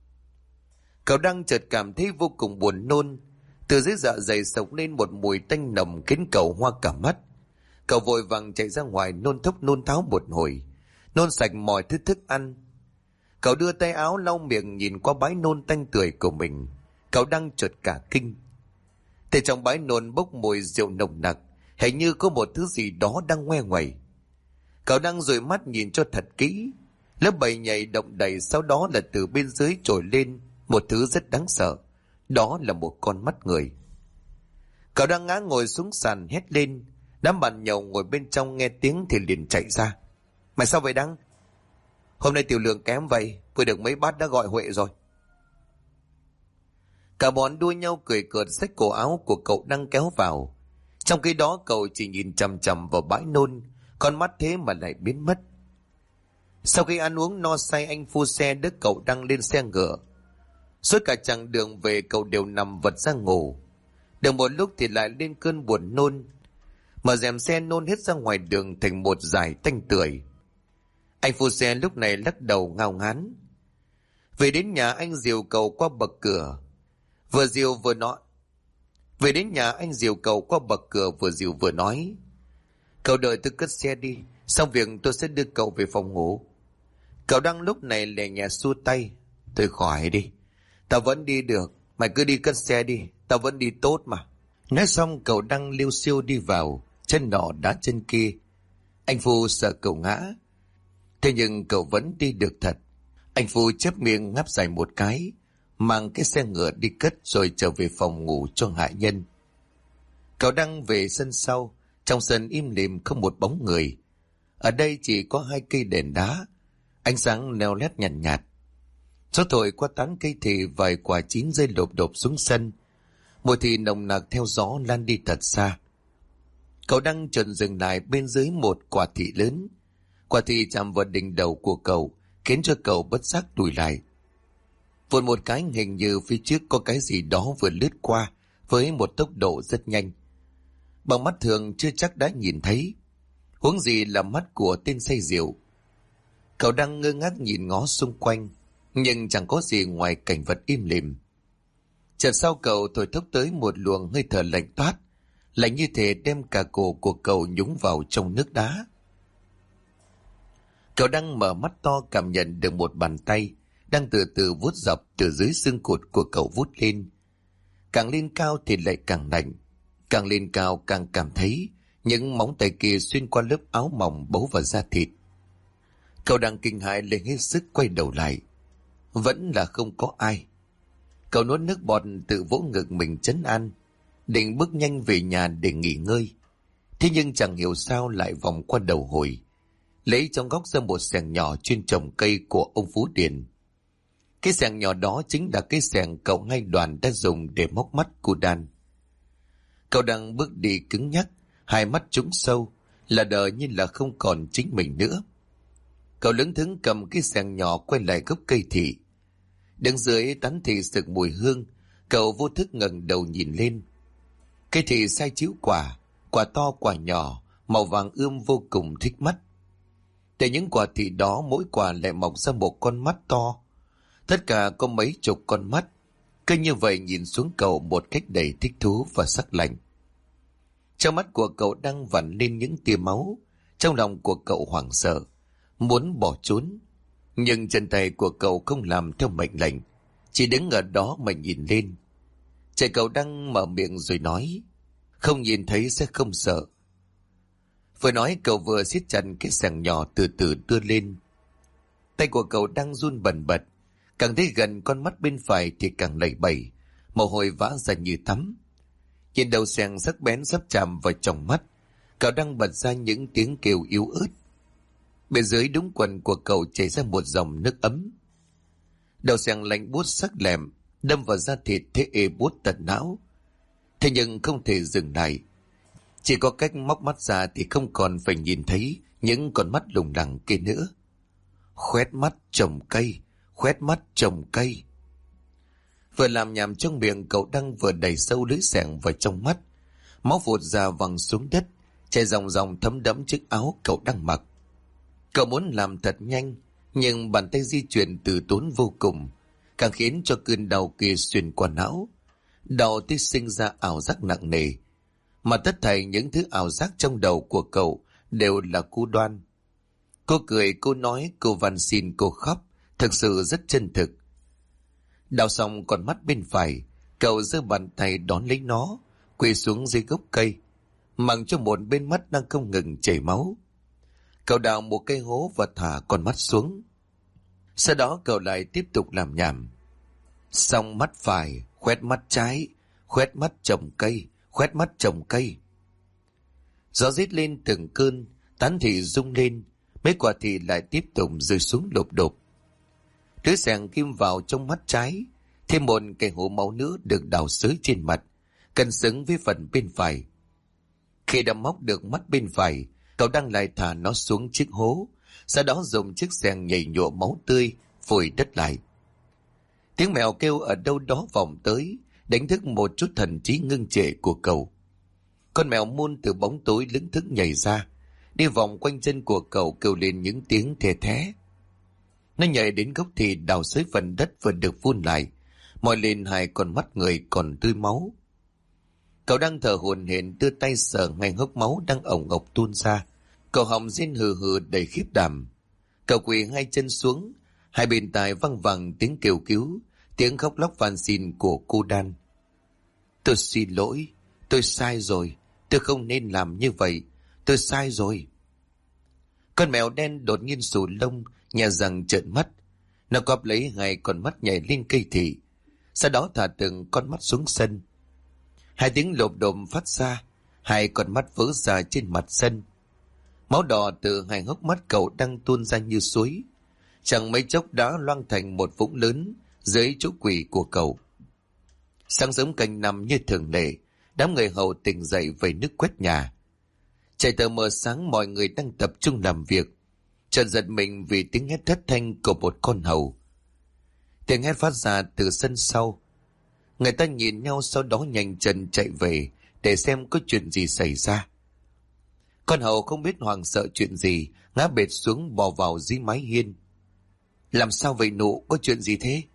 Cậu đang chợt cảm thấy vô cùng buồn nôn. Từ dưới dạ dày sộc lên một mùi tanh nồng khiến cậu hoa cả mắt. Cậu vội vàng chạy ra ngoài nôn thốc nôn tháo một hồi, nôn sạch mọi thứ thức ăn. Cậu đưa tay áo lau miệng nhìn qua bãi nôn tanh tưởi của mình. Cậu đang chợt cả kinh. Từ trong bãi nôn bốc mùi rượu nồng nặc, hình như có một thứ gì đó đang ngoe nguẩy. Cậu đang dụi mắt nhìn cho thật kỹ. Lớp bầy nhảy động đậy, sau đó là từ bên dưới trồi lên một thứ rất đáng sợ. Đó là một con mắt người. Cậu đang ngã ngồi xuống sàn hét lên. Đám bạn nhậu ngồi bên trong nghe tiếng thì liền chạy ra. Mày sao vậy Đăng? Hôm nay tiểu lượng kém vậy, vừa được mấy bát đã gọi Huệ rồi. Cả bọn đua nhau cười cợt xách cổ áo của cậu Đăng kéo vào. Trong khi đó cậu chỉ nhìn chằm chằm vào bãi nôn, con mắt thế mà lại biến mất. Sau khi ăn uống no say, anh phu xe đỡ cậu Đăng lên xe ngựa. Suốt cả chặng đường về cậu đều nằm vật ra ngủ. Được một lúc thì lại lên cơn buồn nôn. Mở rèm xe nôn hết ra ngoài đường thành một dải tanh tưởi. Anh phu xe lúc này lắc đầu ngao ngán. Về đến nhà anh dìu cậu qua bậc cửa. Vừa dìu vừa nói. Về đến nhà anh dìu cậu qua bậc cửa, vừa dìu vừa nói. Cậu đợi tôi cất xe đi, xong việc tôi sẽ đưa cậu về phòng ngủ. Cậu Đăng lúc này lè nhẹ xua tay. Tôi khỏi đi, tao vẫn đi được, mày cứ đi cất xe đi, tao vẫn đi tốt mà. Nói xong cậu Đăng liêu xiêu đi vào, chân nọ đá chân kia. Anh Phu sợ cậu ngã, thế nhưng cậu vẫn đi được thật. Anh Phu chép miệng ngáp dài một cái, mang cái xe ngựa đi cất rồi trở về phòng ngủ cho hạ nhân. Cậu Đăng về sân sau. Trong sân im lìm không một bóng người. Ở đây chỉ có 2 cây đèn đá, ánh sáng neo lét nhàn nhạt. Gió thổi qua tán cây thì vài quả chín rơi lộp độp xuống sân. Mùi thì nồng nặc theo gió lan đi thật xa. Cậu Đăng chợt dừng lại bên dưới một quả thị lớn. Quả thị chạm vào đỉnh đầu của cậu, khiến cho cậu bất giác lùi lại. Vụt một cái, hình như phía trước có cái gì đó vừa lướt qua với một tốc độ rất nhanh. Bằng mắt thường chưa chắc đã nhìn thấy, huống gì là mắt của tên say rượu. Cậu đang ngơ ngác nhìn ngó xung quanh, nhưng chẳng có gì ngoài cảnh vật im lìm. Chợt sau cậu thổi thốc tới một luồng hơi thở lạnh toát, lạnh như thể đem cả cổ của cậu nhúng vào trong nước đá. Cậu đang mở mắt to, cảm nhận được một bàn tay đang từ từ vuốt dọc từ dưới xương cụt của cậu vuốt lên. Càng lên cao thì lại càng lạnh, càng lên cao càng cảm thấy những móng tay kia xuyên qua lớp áo mỏng bấu vào da thịt. Cậu đang kinh hãi lên hết sức quay đầu lại, vẫn là không có ai. Cậu nuốt nước bọt tự vỗ ngực mình trấn an, định bước nhanh về nhà để nghỉ ngơi. Thế nhưng chẳng hiểu sao lại vòng qua đầu hồi, lấy trong góc ra một xẻng nhỏ chuyên trồng cây của ông Phú Điền. Cái xẻng nhỏ đó chính là cái xẻng cậu ngay đoàn đã dùng để móc mắt cu đan. Cậu đang bước đi cứng nhắc, hai mắt trũng sâu, là đờ như là không còn chính mình nữa. Cậu lững thững cầm cái xẻng nhỏ quay lại gốc cây thị. Đứng dưới tán thị sực mùi hương, cậu vô thức ngẩng đầu nhìn lên. Cây thị sai chiếu quả, quả to quả nhỏ, màu vàng ươm vô cùng thích mắt. Từ những quả thị đó mỗi quả lại mọc ra một con mắt to. Tất cả có mấy chục con mắt, cứ như vậy nhìn xuống cậu một cách đầy thích thú và sắc lạnh. Trong mắt của cậu đang vằn lên những tia máu, trong lòng của cậu hoảng sợ, muốn bỏ trốn. Nhưng chân tay của cậu không làm theo mệnh lệnh, chỉ đứng ở đó mà nhìn lên. Trời, cậu đang mở miệng rồi nói, không nhìn thấy sẽ không sợ. Vừa nói cậu vừa siết chặt cái xẻng nhỏ từ từ đưa lên. Tay của cậu đang run bần bật, càng tới gần con mắt bên phải thì càng lẩy bẩy, mồ hôi vã ra như tắm. Nhìn đầu xẻng sắc bén sắp chạm vào tròng mắt, cậu đang bật ra những tiếng kêu yếu ớt. Bên dưới đúng quần của cậu chảy ra một dòng nước ấm. Đầu xẻng lạnh buốt sắc lẹm, đâm vào da thịt thế ê buốt tận não. Thế nhưng không thể dừng lại, chỉ có cách móc mắt ra thì không còn phải nhìn thấy những con mắt lủng lẳng kia nữa. Khoét mắt trồng cây, khoét mắt trồng cây. Vừa làm nhảm trong miệng cậu đang vừa đẩy sâu lưỡi xẻng vào trong mắt. Máu vụt ra văng xuống đất, chảy dòng dòng thấm đẫm chiếc áo cậu đang mặc. Cậu muốn làm thật nhanh, nhưng bàn tay di chuyển từ tốn vô cùng, càng khiến cho cơn đau kia xuyên qua não. Đau tới sinh ra ảo giác nặng nề. Mà tất thảy những thứ ảo giác trong đầu của cậu đều là cô Đoan. Cô cười, cô nói, cô van xin, cô khóc, thực sự rất chân thực. Đào xong con mắt bên phải, cậu giơ bàn tay đón lấy nó, quỳ xuống dưới gốc cây, mặc cho một bên mắt đang không ngừng chảy máu. Cậu đào một cây hố và thả con mắt xuống. Sau đó cậu lại tiếp tục làm nhảm. Xong mắt phải, khoét mắt trái, khoét mắt trồng cây, khoét mắt trồng cây. Gió rít lên từng cơn, tán thị rung lên, mấy quả thị lại tiếp tục rơi xuống lộp đột. Thứ xẻng kim vào trong mắt trái, thêm một cây hố máu nữa được đào xới trên mặt, cân xứng với phần bên phải. Khi đã móc được mắt bên phải, cậu đang lại thả nó xuống chiếc hố, sau đó dùng chiếc xẻng nhảy nhụa máu tươi vùi đất lại. Tiếng mèo kêu ở đâu đó vọng tới, đánh thức một chút thần trí ngưng trệ của cậu. Con mèo muôn từ bóng tối lững thững nhảy ra, đi vòng quanh chân của cậu kêu lên những tiếng thè thé. Nó nhảy đến gốc thì đào xới phần đất vừa được vun lại, moi lên hai con mắt người còn tươi máu. Cậu đang thở hổn hển đưa tay sờ ngay hốc máu đang ổng ộc tuôn ra. Cậu họng rên hừ hừ đầy khiếp đảm. Cậu quỳ hai chân xuống, hai bên tai văng vẳng tiếng kêu cứu, tiếng khóc lóc van xin của cô Đan. Tôi xin lỗi, tôi sai rồi, tôi không nên làm như vậy, tôi sai rồi. Con mèo đen đột nhiên xù lông, nhà răng trợn mắt. Nó cóp lấy hai con mắt nhảy lên cây thị, sau đó thả từng con mắt xuống sân. Hai tiếng lộp đồm phát ra, hai con mắt vỡ ra trên mặt sân. Máu đỏ từ hai hốc mắt cậu đang tuôn ra như suối. Chẳng mấy chốc đã loang thành một vũng lớn dưới chỗ quỳ của cậu. Sáng sớm canh năm như thường lệ, đám người hầu tỉnh dậy vẩy nước quét nhà. Trời tờ mờ sáng, mọi người đang tập trung làm việc. Chợt giật mình vì tiếng hét thất thanh của một con hầu. Tiếng hét phát ra từ sân sau. Người ta nhìn nhau, sau đó nhanh chân chạy về để xem có chuyện gì xảy ra. Con hầu không biết hoảng sợ chuyện gì, ngã bệt xuống bò vào dưới mái hiên. Làm sao vậy nụ, có chuyện gì thế?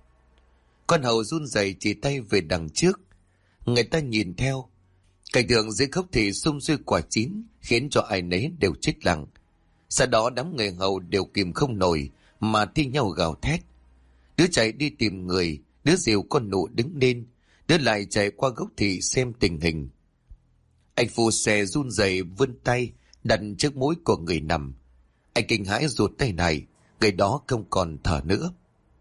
Con hầu run rẩy chỉ tay về đằng trước. Người ta nhìn theo. Cảnh tượng dưới gốc thị sum xuê quả chín khiến cho ai nấy đều chết lặng. Sau đó đám người hầu đều kìm không nổi mà thi nhau gào thét. Đứa chạy đi tìm người, đứa dìu con nụ đứng lên, đứa lại chạy qua gốc thị xem tình hình. Anh phu xe run rẩy vươn tay đặt trước mũi của người nằm. Anh kinh hãi rụt tay này, người đó không còn thở nữa.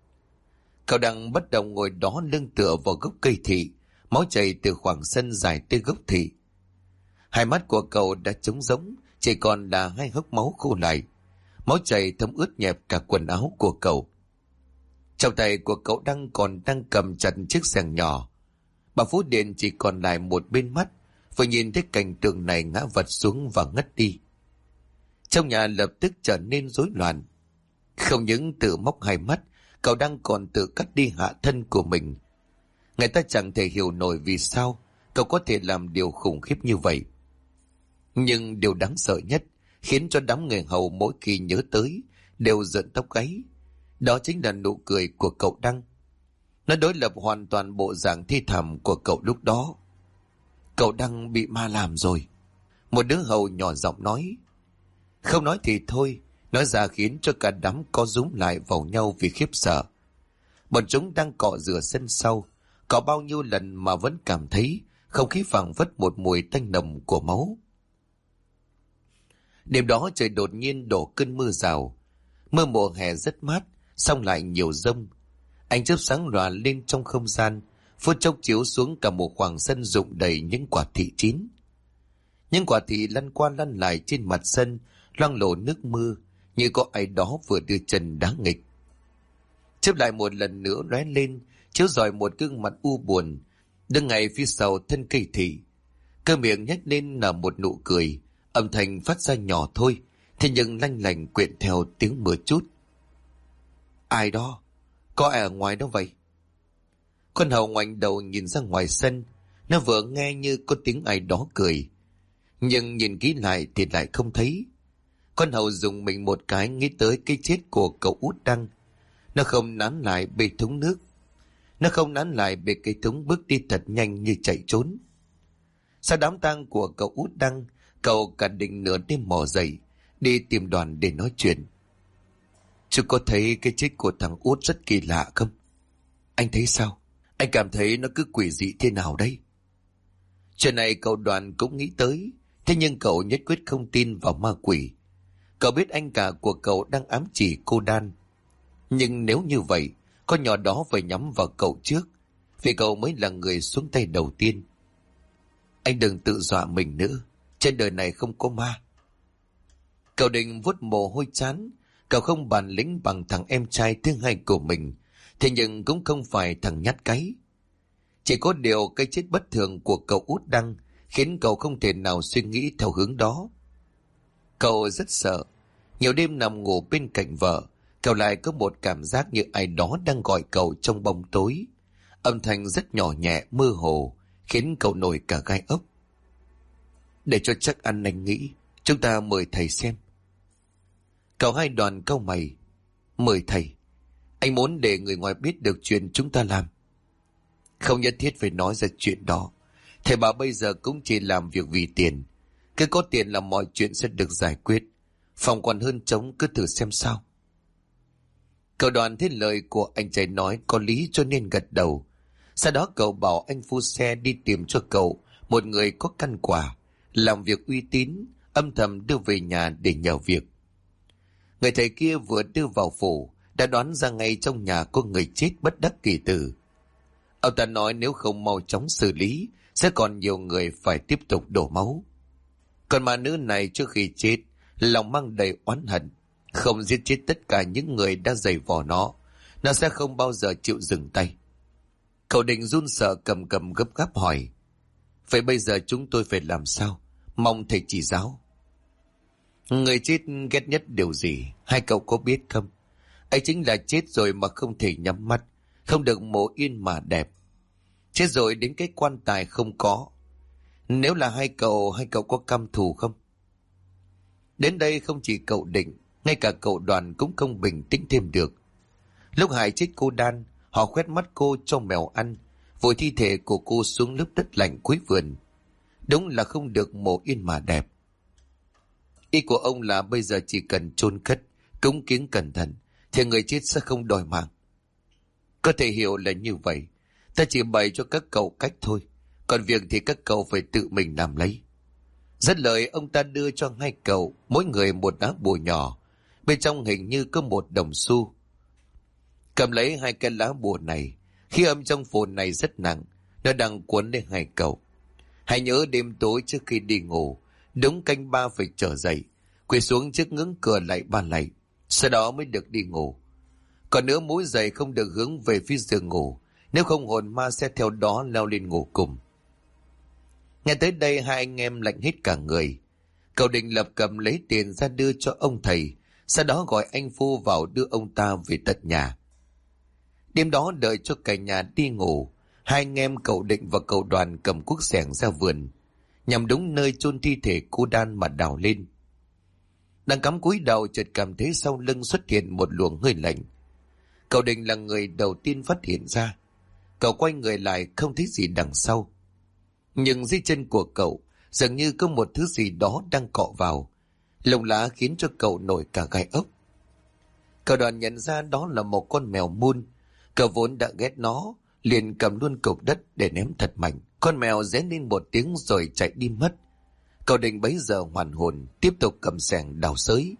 Cậu đang bất động ngồi đó lưng tựa vào gốc cây thị, máu chảy từ khoảng sân dài tới gốc thị. Hai mắt của cậu đã trống rỗng, chỉ còn là hai hốc máu khô lại. Máu chảy thấm ướt nhẹp cả quần áo của cậu. Trong tay của cậu đang cầm chặt chiếc xẻng nhỏ. Bà Phú Điện chỉ còn lại một bên mắt, vừa nhìn thấy cảnh tượng này ngã vật xuống và ngất đi. Trong nhà lập tức trở nên rối loạn. Không những tự móc hai mắt, cậu đang còn tự cắt đi hạ thân của mình. Người ta chẳng thể hiểu nổi vì sao cậu có thể làm điều khủng khiếp như vậy. Nhưng điều đáng sợ nhất, khiến cho đám người hầu mỗi khi nhớ tới đều giận tóc gáy, đó chính là nụ cười của cậu Đăng. Nó đối lập hoàn toàn bộ dạng thi thảm của cậu lúc đó. Cậu Đăng bị ma làm rồi. Một đứa hầu nhỏ giọng nói. Không nói thì thôi, nói ra khiến cho cả đám co rúm lại vào nhau vì khiếp sợ. Bọn chúng đang cọ rửa sân sau, có bao nhiêu lần mà vẫn cảm thấy không khí phảng phất một mùi tanh nồng của máu. Đêm đó trời đột nhiên đổ cơn mưa rào. Mưa mùa hè rất mát, xong lại nhiều dông. Ánh chớp sáng lòa lên trong không gian, phút chốc chiếu xuống cả một khoảng sân rụng đầy những quả thị chín. Những quả thị lăn qua lăn lại trên mặt sân, loang lổ nước mưa, như có ai đó vừa đưa chân đá nghịch. Chớp lại một lần nữa lóe lên, chiếu rọi một gương mặt u buồn, đứng ngay phía sau thân cây thị. Cơ miệng nhếch lên là một nụ cười, âm thanh phát ra nhỏ thôi, thế nhưng lanh lành quyện theo tiếng mưa chút. Ai đó? Có ai ở ngoài đó vậy? Con hầu ngoảnh đầu nhìn ra ngoài sân, nó vừa nghe như có tiếng ai đó cười, nhưng nhìn kỹ lại thì lại không thấy. Con hầu dùng mình một cái, nghĩ tới cái chết của cậu út Đăng. Nó không nán lại bê thúng nước, nó không nán lại bê cây thúng bước đi thật nhanh như chạy trốn. Sau đám tang của cậu út Đăng, cậu cả định nửa đêm mò dậy đi tìm Đoàn để nói chuyện. Chú có thấy cái chết của thằng út rất kỳ lạ không? Anh thấy sao? Anh cảm thấy nó cứ quỷ dị thế nào đấy? Chuyện này cậu Đoàn cũng nghĩ tới, thế nhưng cậu nhất quyết không tin vào ma quỷ. Cậu biết anh cả của cậu đang ám chỉ cô Đan. Nhưng nếu như vậy, con nhỏ đó phải nhắm vào cậu trước, vì cậu mới là người xuống tay đầu tiên. Anh đừng tự dọa mình nữa, trên đời này không có ma. Cậu định vuốt mồ hôi chán. Cậu không bản lĩnh bằng thằng em trai thứ hai của mình, thế nhưng cũng không phải thằng nhát cái. Chỉ có điều cái chết bất thường của cậu út Đăng khiến cậu không thể nào suy nghĩ theo hướng đó. Cậu rất sợ. Nhiều đêm nằm ngủ bên cạnh vợ, cậu lại có một cảm giác như ai đó đang gọi cậu trong bóng tối. Âm thanh rất nhỏ nhẹ, mơ hồ, khiến cậu nổi cả gai ốc. Để cho chắc ăn, anh nghĩ chúng ta mời thầy xem. Cậu Hai Đoàn cau mày. Mời thầy? Anh muốn để người ngoài biết được chuyện chúng ta làm. Không nhất thiết phải nói ra chuyện đó. Thầy bà bây giờ cũng chỉ làm việc vì tiền. Cứ có tiền là mọi chuyện sẽ được giải quyết. Phòng còn hơn trống, cứ thử xem sao. Cậu Đoàn thấy lời của anh trai nói có lý cho nên gật đầu. Sau đó cậu bảo anh phu xe đi tìm cho cậu một người có căn quả, làm việc uy tín, âm thầm đưa về nhà để nhờ việc. Người thầy kia vừa đưa vào phủ đã đoán ra ngay trong nhà có người chết bất đắc kỳ tử. Ông ta nói nếu không mau chóng xử lý sẽ còn nhiều người phải tiếp tục đổ máu. Còn mà nữ này trước khi chết lòng mang đầy oán hận, không giết chết tất cả những người đã giày vò nó sẽ không bao giờ chịu dừng tay. Cậu Định run sợ cầm gấp gáp hỏi: vậy bây giờ chúng tôi phải làm sao? Mong thầy chỉ giáo. Người chết ghét nhất điều gì, hai cậu có biết không? Ấy chính là chết rồi mà không thể nhắm mắt, không được mổ yên mà đẹp. Chết rồi đến cái quan tài không có. Nếu là hai cậu có căm thù không? Đến đây không chỉ cậu Định, ngay cả cậu Đoàn cũng không bình tĩnh thêm được. Lúc hại chết cô Đan, họ khoét mắt cô cho mèo ăn, vội thi thể của cô xuống lớp đất lạnh cuối vườn. Đúng là không được mổ yên mà đẹp. Ý của ông là bây giờ chỉ cần chôn cất, cúng kiếng cẩn thận, thì người chết sẽ không đòi mạng. Có thể hiểu là như vậy. Ta chỉ bày cho các cậu cách thôi, còn việc thì các cậu phải tự mình làm lấy. Dứt lời, ông ta đưa cho hai cậu mỗi người một lá bùa nhỏ, bên trong hình như có một đồng xu. Cầm lấy hai cái lá bùa này, khí âm trong phù này rất nặng, nó đang cuốn lên hai cậu. Hãy nhớ đêm tối trước khi đi ngủ, đúng canh 3 phải trở dậy, quỳ xuống trước ngưỡng cửa lạy 3 lạy, sau đó mới được đi ngủ. Còn nữa, mũi giày không được hướng về phía giường ngủ, nếu không hồn ma sẽ theo đó leo lên ngủ cùng. Nghe tới đây hai anh em lạnh hết cả người. Cậu Định lập cầm lấy tiền ra đưa cho ông thầy, sau đó gọi anh phu vào đưa ông ta về tận nhà. Đêm đó đợi cho cả nhà đi ngủ, hai anh em cậu Định và cậu Đoàn cầm cuốc xẻng ra vườn, nhằm đúng nơi chôn thi thể cô Đan mà đào lên. Đang cắm cúi đầu chợt cảm thấy sau lưng xuất hiện một luồng hơi lạnh. Cậu Định là người đầu tiên phát hiện ra. Cậu quay người lại không thấy gì đằng sau. Nhưng dưới chân của cậu dường như có một thứ gì đó đang cọ vào. Lông lá khiến cho cậu nổi cả gai ốc. Cậu Đoàn nhận ra đó là một con mèo mun. Cậu vốn đã ghét nó, liền cầm luôn cục đất để ném thật mạnh. Con mèo rén lên một tiếng rồi chạy đi mất. Cậu Định bấy giờ hoàn hồn, tiếp tục cầm xẻng đào xới.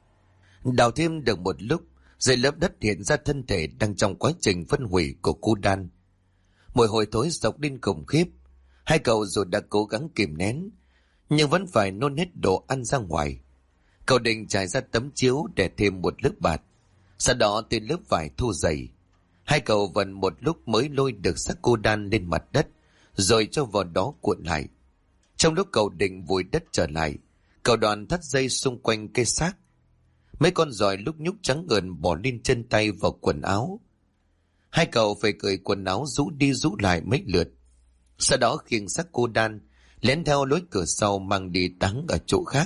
Đào thêm được một lúc, dưới lớp đất hiện ra thân thể đang trong quá trình phân hủy của cô Đan. Mùi hôi thối sộc lên khủng khiếp. Hai cậu dù đã cố gắng kìm nén, nhưng vẫn phải nôn hết đồ ăn ra ngoài. Cậu Định trải ra tấm chiếu để thêm một lớp bạt, sau đó tên lớp vải thu dày. Hai cậu vần một lúc mới lôi được xác cô Đan lên mặt đất, rồi cho vào đó cuộn lại. Trong lúc cậu Định vùi đất trở lại, cậu Đoàn thắt dây xung quanh cây xác. Mấy con giòi lúc nhúc trắng ợn bỏ lên chân tay vào quần áo. Hai cậu phải cởi quần áo rũ đi rũ lại mấy lượt. Sau đó khiêng xác cô Đan lén theo lối cửa sau mang đi táng ở chỗ khác.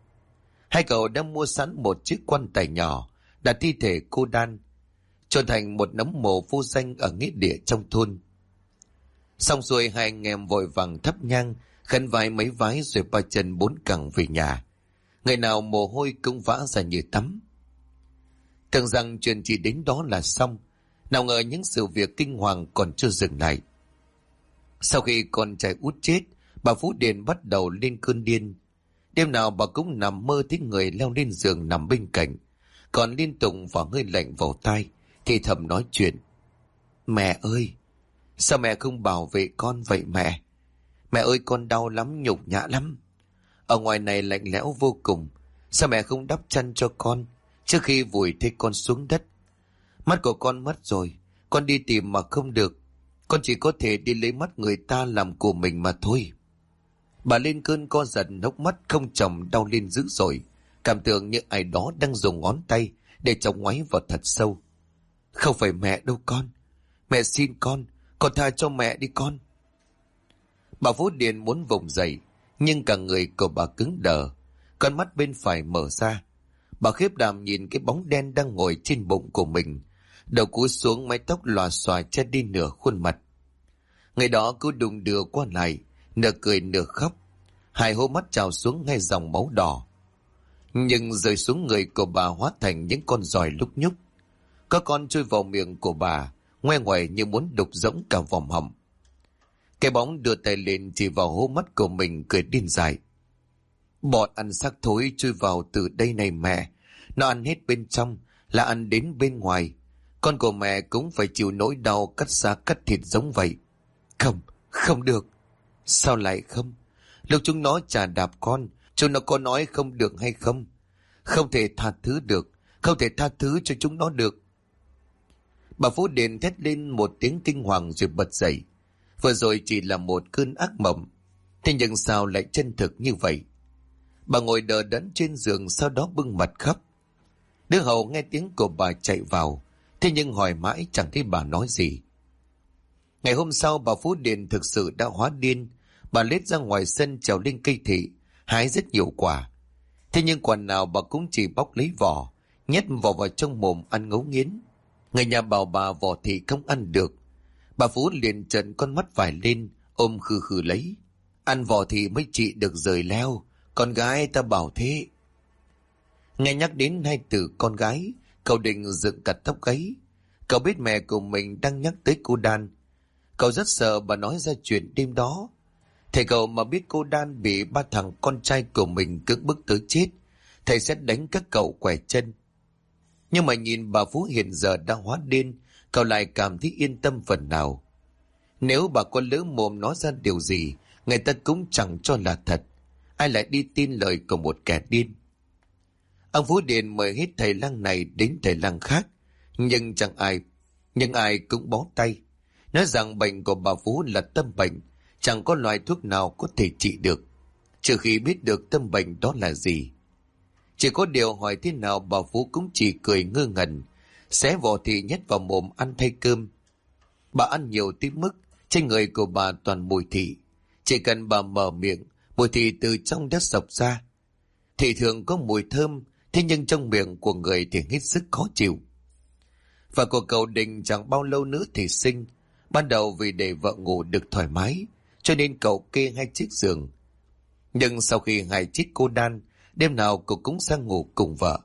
Hai cậu đã mua sẵn một chiếc quan tài nhỏ, đặt thi thể cô Đan, trở thành một nấm mồ vô danh ở nghĩa địa trong thôn. Xong xuôi, hai anh em vội vàng thắp nhang, khấn vái mấy vái rồi ba chân bốn cẳng về nhà. Ngày nào mồ hôi cũng vã ra như tắm. Tưởng rằng chuyện chỉ đến đó là xong, nào ngờ những sự việc kinh hoàng còn chưa dừng lại. Sau khi con trai út chết, bà Phú Điền bắt đầu lên cơn điên. Đêm nào bà cũng nằm mơ thấy người leo lên giường nằm bên cạnh, còn liên tục và hơi lạnh vào tai, thì thầm nói chuyện. Mẹ ơi, sao mẹ không bảo vệ con vậy mẹ? Mẹ ơi, con đau lắm, nhục nhã lắm. Ở ngoài này lạnh lẽo vô cùng, sao mẹ không đắp chăn cho con trước khi vùi thấy con xuống đất? Mắt của con mất rồi, con đi tìm mà không được. Con chỉ có thể đi lấy mắt người ta làm của mình mà thôi. Bà lên cơn co giật, hốc mắt không chồng đau lên dữ dội, cảm tưởng như ai đó đang dùng ngón tay để chọc ngoáy vào thật sâu. Không phải mẹ đâu con. Mẹ xin con tha cho mẹ đi con. Bà Phú Điền muốn vùng dậy, nhưng cả người của bà cứng đờ, con mắt bên phải mở ra. Bà khiếp đảm nhìn cái bóng đen đang ngồi trên bụng của mình, đầu cúi xuống, mái tóc lòa xòa che đi nửa khuôn mặt. Ngày đó cứ đùng đưa qua lại, nửa cười nửa khóc, hai hô mắt trào xuống ngay dòng máu đỏ, nhưng rơi xuống người của bà hóa thành những con giòi lúc nhúc. Có con chui vào miệng của bà, ngoe ngoẩy như muốn đục rỗng cả vòm họng. Cái bóng đưa tay lên chỉ vào hố mắt của mình, cười điên dại. Bọn ăn xác thối chui vào từ đây này mẹ. Nó ăn hết bên trong là ăn đến bên ngoài. Con của mẹ cũng phải chịu nỗi đau cắt xác cắt thịt giống vậy. Không, không được. Sao lại không? Lúc chúng nó chà đạp con, chúng nó có nói không được hay không? Không thể tha thứ được, không thể tha thứ cho chúng nó được. Bà Phú Điền thét lên một tiếng kinh hoàng rồi bật dậy. Vừa rồi chỉ là một cơn ác mộng, thế nhưng sao lại chân thực như vậy? Bà ngồi đờ đẫn trên giường, sau đó bưng mặt khóc. Đứa hầu nghe tiếng của bà chạy vào, thế nhưng hỏi mãi chẳng thấy bà nói gì. Ngày hôm sau bà Phú Điền thực sự đã hóa điên. Bà lết ra ngoài sân trèo lên cây thị, hái rất nhiều quả. Thế nhưng quả nào bà cũng chỉ bóc lấy vỏ, nhét vào trong mồm ăn ngấu nghiến. Người nhà bảo bà vỏ thị không ăn được. Bà Phú liền trợn con mắt vải lên, ôm khư khư lấy. Ăn vỏ thì mới trị được rời leo, con gái ta bảo thế. Nghe nhắc đến hai từ con gái, cậu định dựng cả tóc gáy. Cậu biết mẹ của mình đang nhắc tới cô Đan. Cậu rất sợ bà nói ra chuyện đêm đó. Thầy cậu mà biết cô Đan bị ba thằng con trai của mình cưỡng bức tới chết, thầy sẽ đánh các cậu quẻ chân. Nhưng mà nhìn bà Phú hiện giờ đang hóa điên, cậu lại cảm thấy yên tâm phần nào. Nếu bà có lỡ mồm nói ra điều gì, người ta cũng chẳng cho là thật. Ai lại đi tin lời của một kẻ điên? Ông Phú Điền mời hết thầy lang này đến thầy lang khác, nhưng ai cũng bó tay, nói rằng bệnh của bà Phú là tâm bệnh, chẳng có loại thuốc nào có thể trị được, trừ khi biết được tâm bệnh đó là gì. Chỉ có điều hỏi thế nào bà Phú cũng chỉ cười ngơ ngẩn, xé vỏ thị nhét vào mồm ăn thay cơm. Bà ăn nhiều tới mức trên người của bà toàn mùi thị. Chỉ cần bà mở miệng, mùi thị từ trong đất sộc ra. Thị thường có mùi thơm, thế nhưng trong miệng của người thì hết sức khó chịu. Và của cậu Định chẳng bao lâu nữa thì sinh. Ban đầu vì để vợ ngủ được thoải mái, cho nên cậu kê hai chiếc giường. Nhưng sau khi hai chiếc cô Đan, đêm nào cậu cũng sang ngủ cùng vợ.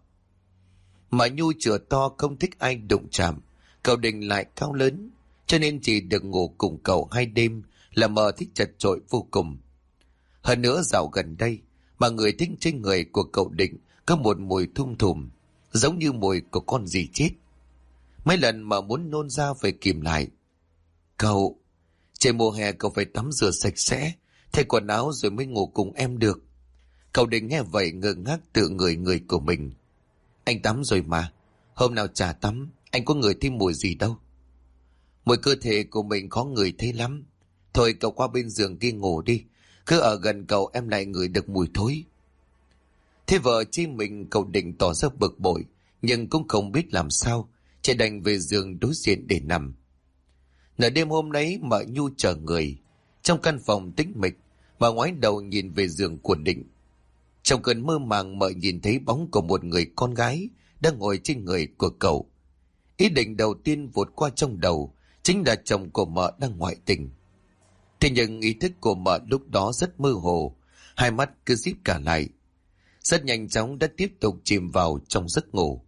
Mà Nhu chửa to không thích ai đụng chạm, cậu Định lại cao lớn, cho nên chỉ được ngủ cùng cậu 2 đêm là mờ thích chật chội vô cùng. Hơn nữa dạo gần đây, mà người thích trên người của cậu Định có một mùi thum thùm, giống như mùi của con gì chết. Mấy lần mà muốn nôn ra phải kìm lại. Cậu, trời mùa hè cậu phải tắm rửa sạch sẽ, thay quần áo rồi mới ngủ cùng em được. Cậu Định nghe vậy ngơ ngác tự người của mình. Anh tắm rồi mà, hôm nào chả tắm, anh có ngửi thấy mùi gì đâu. Mùi cơ thể của mình khó ngửi thấy lắm. Thôi cậu qua bên giường kia ngủ đi, cứ ở gần cậu em lại ngửi được mùi thối. Thế vợ chi mình cậu Định tỏ ra bực bội, nhưng cũng không biết làm sao, chỉ đành về giường đối diện để nằm. Nửa đêm hôm đấy mợ Nhu chờ người. Trong căn phòng tĩnh mịch, mà ngoái đầu nhìn về giường của Định. Trong cơn mơ màng mợ nhìn thấy bóng của một người con gái đang ngồi trên người của cậu. Ý định đầu tiên vụt qua trong đầu chính là chồng của mợ đang ngoại tình. Thế nhưng ý thức của mợ lúc đó rất mơ hồ, hai mắt cứ díp cả lại. Rất nhanh chóng đã tiếp tục chìm vào trong giấc ngủ.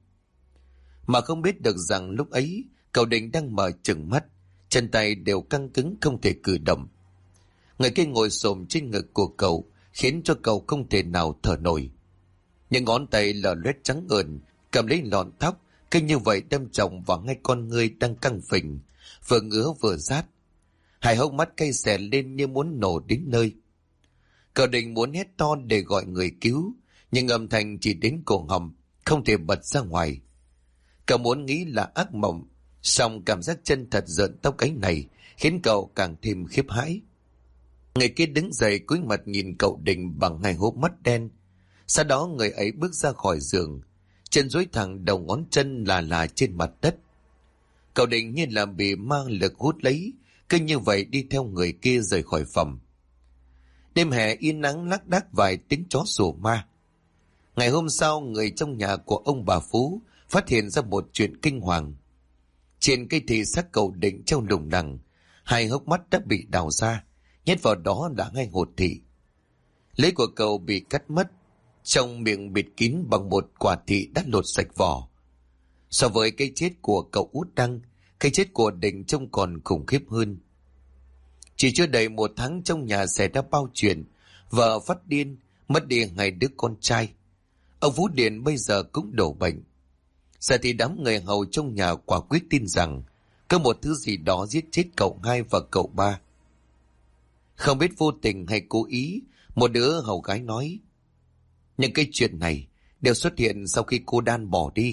Mà không biết được rằng lúc ấy cậu Định đang mở trừng mắt, chân tay đều căng cứng không thể cử động. Người kia ngồi xổm trên ngực của cậu, khiến cho cậu không thể nào thở nổi. Những ngón tay lở loét trắng ợn cầm lấy lọn tóc, cứ như vậy đâm chồng vào ngay con ngươi đang căng phình, vừa ngứa vừa rát. Hai hốc mắt cay xè lên như muốn nổ đến nơi. Cậu định muốn hét to để gọi người cứu, nhưng âm thanh chỉ đến cổ họng, không thể bật ra ngoài. Cậu muốn nghĩ là ác mộng, song cảm giác chân thật rợn tóc gáy này khiến cậu càng thêm khiếp hãi. Người kia đứng dậy cúi mặt nhìn cậu Định bằng hai hốc mắt đen. Sau đó người ấy bước ra khỏi giường, chân duỗi thẳng, đầu ngón chân là trên mặt đất. Cậu Định như là bị ma lực hút lấy, cứ như vậy đi theo người kia rời khỏi phòng. Đêm hè yên nắng lác đác vài tiếng chó sủa ma. Ngày hôm sau, người trong nhà của ông bà Phú phát hiện ra một chuyện kinh hoàng. Trên cây thì xác cậu Định treo lủng lẳng, hai hốc mắt đã bị đào ra, nhét vào đó là ngay hột thị. Lưỡi của cậu bị cắt mất, trong miệng bịt kín bằng một quả thị đã lột sạch vỏ. So với cái chết của cậu Út Đăng, cái chết của Định trông còn khủng khiếp hơn. Chỉ chưa đầy một tháng trong nhà xảy ra bao chuyện, vợ phát điên, mất đi hai đứa con trai. Ông Phú Điền bây giờ cũng đổ bệnh. Giờ thì đám người hầu trong nhà quả quyết tin rằng có một thứ gì đó giết chết cậu hai và cậu ba. Không biết vô tình hay cố ý, một đứa hầu gái nói: những cái chuyện này đều xuất hiện sau khi cô Đan bỏ đi.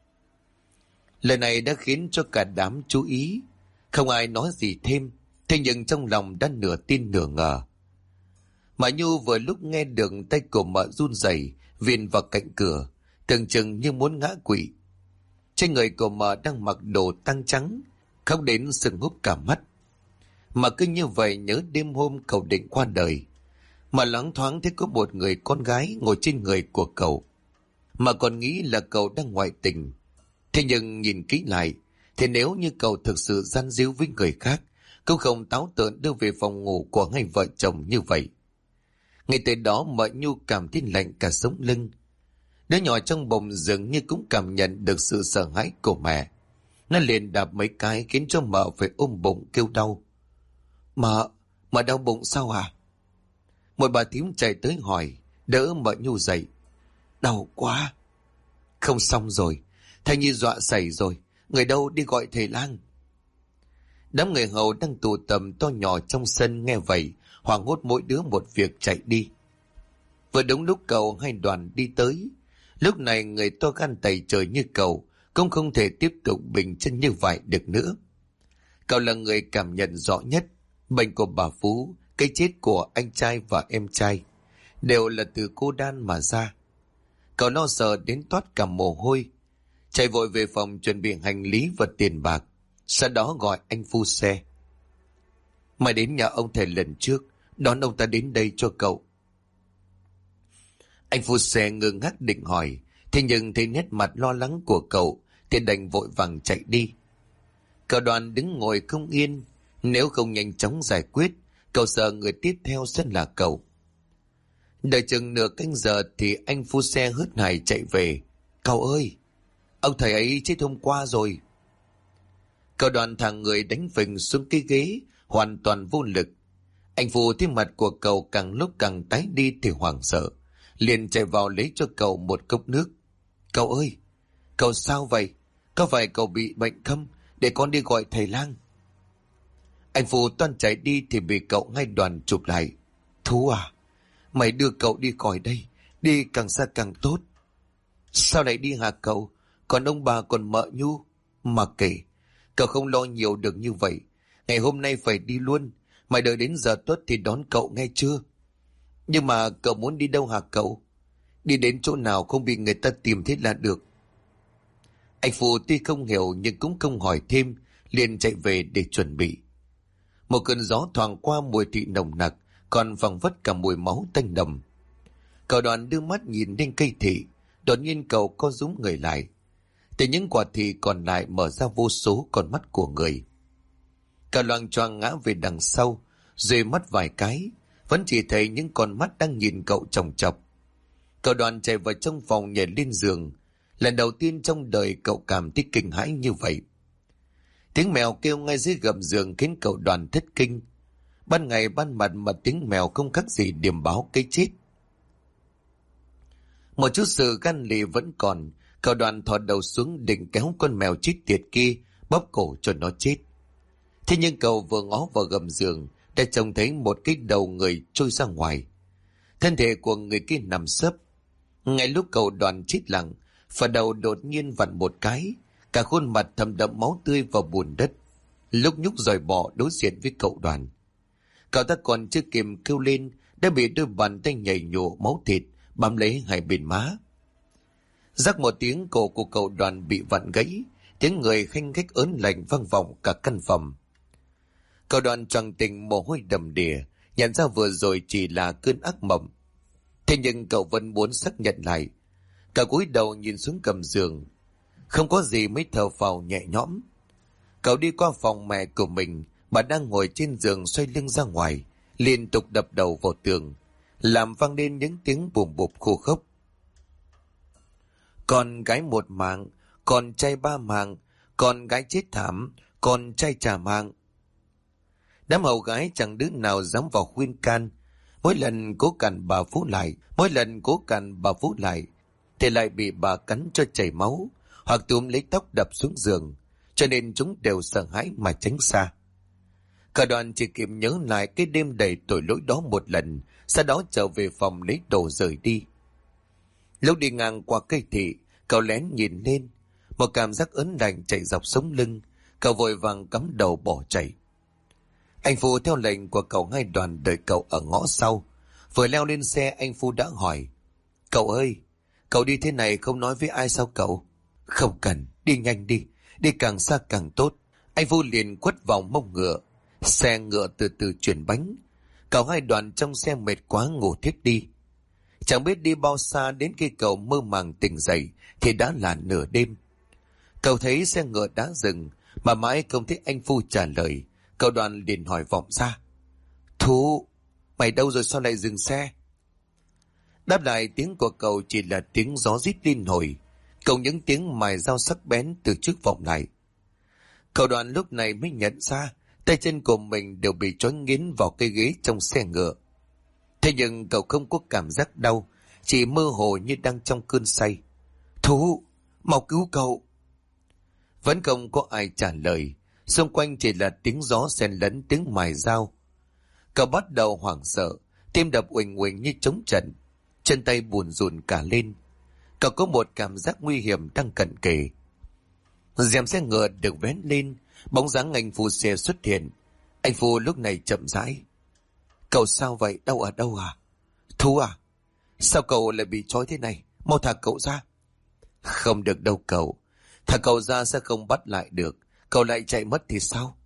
Lời này đã khiến cho cả đám chú ý. Không ai nói gì thêm, thế nhưng trong lòng đã nửa tin nửa ngờ. Mà Nhu vừa lúc nghe được tay của mợ run rẩy viện vào cạnh cửa, tưởng chừng như muốn ngã quỵ. Trên người của mợ đang mặc đồ tang trắng, khóc đến sưng húp cả mắt. Mà cứ như vậy nhớ đêm hôm cậu Định qua đời, mà loáng thoáng thấy có một người con gái ngồi trên người của cậu, mà còn nghĩ là cậu đang ngoại tình. Thế nhưng nhìn kỹ lại thì nếu như cậu thực sự gian díu với người khác, cũng không táo tợn đưa về phòng ngủ của hai vợ chồng như vậy. Ngay từ đó mợ Nhu cảm thấy lạnh cả sống lưng. Đứa nhỏ trong bụng dường như cũng cảm nhận được sự sợ hãi của mẹ. Nó liền đạp mấy cái khiến cho mợ phải ôm bụng kêu đau. Mợ đau bụng sao à? Một bà thím chạy tới hỏi, đỡ mợ Nhu dậy. Đau quá. Không xong rồi, Thanh Nhi dọa xảy rồi, người đâu đi gọi thầy lang. Đám người hầu đang tụ tập to nhỏ trong sân nghe vậy, hoảng hốt mỗi đứa một việc chạy đi. Vừa đúng lúc cậu hai đoàn đi tới. Lúc này người to gan tày trời như cậu cũng không thể tiếp tục bình chân như vậy được nữa. Cậu là người cảm nhận rõ nhất bệnh của bà Phú, cái chết của anh trai và em trai đều là từ cô Đan mà ra. Cậu lo sợ đến toát cả mồ hôi, chạy vội về phòng chuẩn bị hành lý và tiền bạc, sau đó gọi anh phu xe. Mày đến nhà ông thầy lần trước, đón ông ta đến đây cho cậu. Anh phu xe ngơ ngác định hỏi, thế nhưng thấy nét mặt lo lắng của cậu thì đành vội vàng chạy đi. Cậu Đoàn đứng ngồi không yên, nếu không nhanh chóng giải quyết, cậu sợ người tiếp theo sẽ là cậu. Đợi chừng nửa canh giờ thì anh phu xe hớt hải chạy về. Cậu ơi, ông thầy ấy chết hôm qua rồi. Cậu Đoàn thằng người đánh phình xuống cái ghế, hoàn toàn vô lực. Anh phu thấy mặt của cậu càng lúc càng tái đi thì hoảng sợ, liền chạy vào lấy cho cậu một cốc nước. Cậu ơi, cậu sao vậy? Có phải cậu bị bệnh không? Để con đi gọi thầy lang. Anh phu toan chạy đi thì bị cậu ngay Đoàn chụp lại. Thú à, mày đưa cậu đi khỏi đây, đi càng xa càng tốt. Sao lại đi hả cậu? Còn ông bà còn mợ Nhu. Mà kể, cậu không lo nhiều được như vậy. Ngày hôm nay phải đi luôn. Mày đợi đến giờ tuất thì đón cậu nghe chưa? Nhưng mà cậu muốn đi đâu hả cậu? Đi đến chỗ nào không bị người ta tìm thấy là được. Anh Phù tuy không hiểu nhưng cũng không hỏi thêm, liền chạy về để chuẩn bị. Một cơn gió thoảng qua mùi thị nồng nặc, còn phảng phất cả mùi máu tanh đậm. Cậu Đoàn đưa mắt nhìn lên cây thị, đột nhiên cậu co rúm người lại. Từ những quả thị còn lại mở ra vô số con mắt của người. Cậu loạng choạng ngã về đằng sau, rồi mắt vài cái, vẫn chỉ thấy những con mắt đang nhìn cậu chòng chọc. Cậu Đoàn chạy vào trong phòng nhảy lên giường. Lần đầu tiên trong đời cậu cảm thấy kinh hãi như vậy. Tiếng mèo kêu ngay dưới gầm giường khiến cậu Đoàn thất kinh. Ban ngày ban mặt mà tiếng mèo không khác gì điểm báo cái chết. Một chút sự gan lì vẫn còn, cậu Đoàn thò đầu xuống định kéo con mèo chết tiệt kia, bóp cổ cho nó chết. Thế nhưng cậu vừa ngó vào gầm giường, đã trông thấy một cái đầu người trôi ra ngoài. Thân thể của người kia nằm sấp. Ngay lúc cậu Đoàn chết lặng, phần đầu đột nhiên vặn một cái, cả khuôn mặt thấm đẫm máu tươi vào bùn đất, lúc nhúc rồi bỏ đối diện với cậu Đoàn. Cậu ta còn chưa kịp kêu lên, đã bị đôi bàn tay nhảy nhổ máu thịt bám lấy hai bên má. Rắc một tiếng, cổ của cậu Đoàn bị vặn gãy, tiếng người khanh khách ớn lạnh vang vọng cả căn phòng. Cậu Đoàn choàng tỉnh, mồ hôi đầm đìa, nhận ra vừa rồi chỉ là cơn ác mộng. Thế nhưng cậu vẫn muốn xác nhận lại. Cậu cúi đầu nhìn xuống gầm giường, không có gì mới thở phào nhẹ nhõm. Cậu đi qua phòng mẹ của mình, bà đang ngồi trên giường xoay lưng ra ngoài, liên tục đập đầu vào tường, làm vang lên những tiếng bùm bụp khô khốc. Con gái một mạng, con trai ba mạng, con gái chết thảm, con trai trả mạng. Đám hầu gái chẳng đứa nào dám vào khuyên can. Mỗi lần cố cản bà Phú lại, thì lại bị bà cắn cho chảy máu, hoặc túm lấy tóc đập xuống giường, cho nên chúng đều sợ hãi mà tránh xa. Cả đoàn chỉ kịp nhớ lại cái đêm đầy tội lỗi đó một lần, sau đó trở về phòng lấy đồ rời đi. Lúc đi ngang qua cây thị, cậu lén nhìn lên, một cảm giác ớn lạnh chạy dọc sống lưng, cậu vội vàng cắm đầu bỏ chạy. Anh Phu theo lệnh của cậu hai Đoàn đợi cậu ở ngõ sau. Vừa leo lên xe, anh Phu đã hỏi: "Cậu ơi, cậu đi thế này không nói với ai sao cậu?" "Không cần, đi nhanh đi, đi càng xa càng tốt." Anh Phu liền quất vào mông ngựa. Xe ngựa từ từ chuyển bánh. Cậu hai Đoàn trong xe mệt quá ngủ thiếp đi. Chẳng biết đi bao xa, đến khi cậu mơ màng tỉnh dậy thì đã là nửa đêm. Cậu thấy xe ngựa đã dừng mà mãi không thấy anh Phu trả lời. Cậu Đoàn liền hỏi vọng ra: "Thú, mày đâu rồi, sao lại dừng xe?" Đáp lại tiếng của cậu chỉ là tiếng gió rít liên hồi, cùng những tiếng mài dao sắc bén từ trước vọng lại. Cậu Đoàn lúc này mới nhận ra tay chân của mình đều bị trói nghiến vào cái ghế trong xe ngựa. Thế nhưng cậu không có cảm giác đau, chỉ mơ hồ như đang trong cơn say. "Thú, mau cứu cậu!" Vẫn không có ai trả lời, xung quanh chỉ là tiếng gió xen lẫn tiếng mài dao. Cậu bắt đầu hoảng sợ, tim đập uỳnh uỳnh như trống trận, chân tay buồn rùn cả lên. Cậu có một cảm giác nguy hiểm đang cận kề. Rèm xe ngựa được vén lên, bóng dáng anh Phu xe xuất hiện. Anh Phu lúc này chậm rãi: "Cậu sao vậy, đau ở đâu à?" "Thú à, sao cậu lại bị trói thế này, mau thả cậu ra." "Không được đâu cậu, thả cậu ra sẽ không bắt lại được, cậu lại chạy mất thì sao?"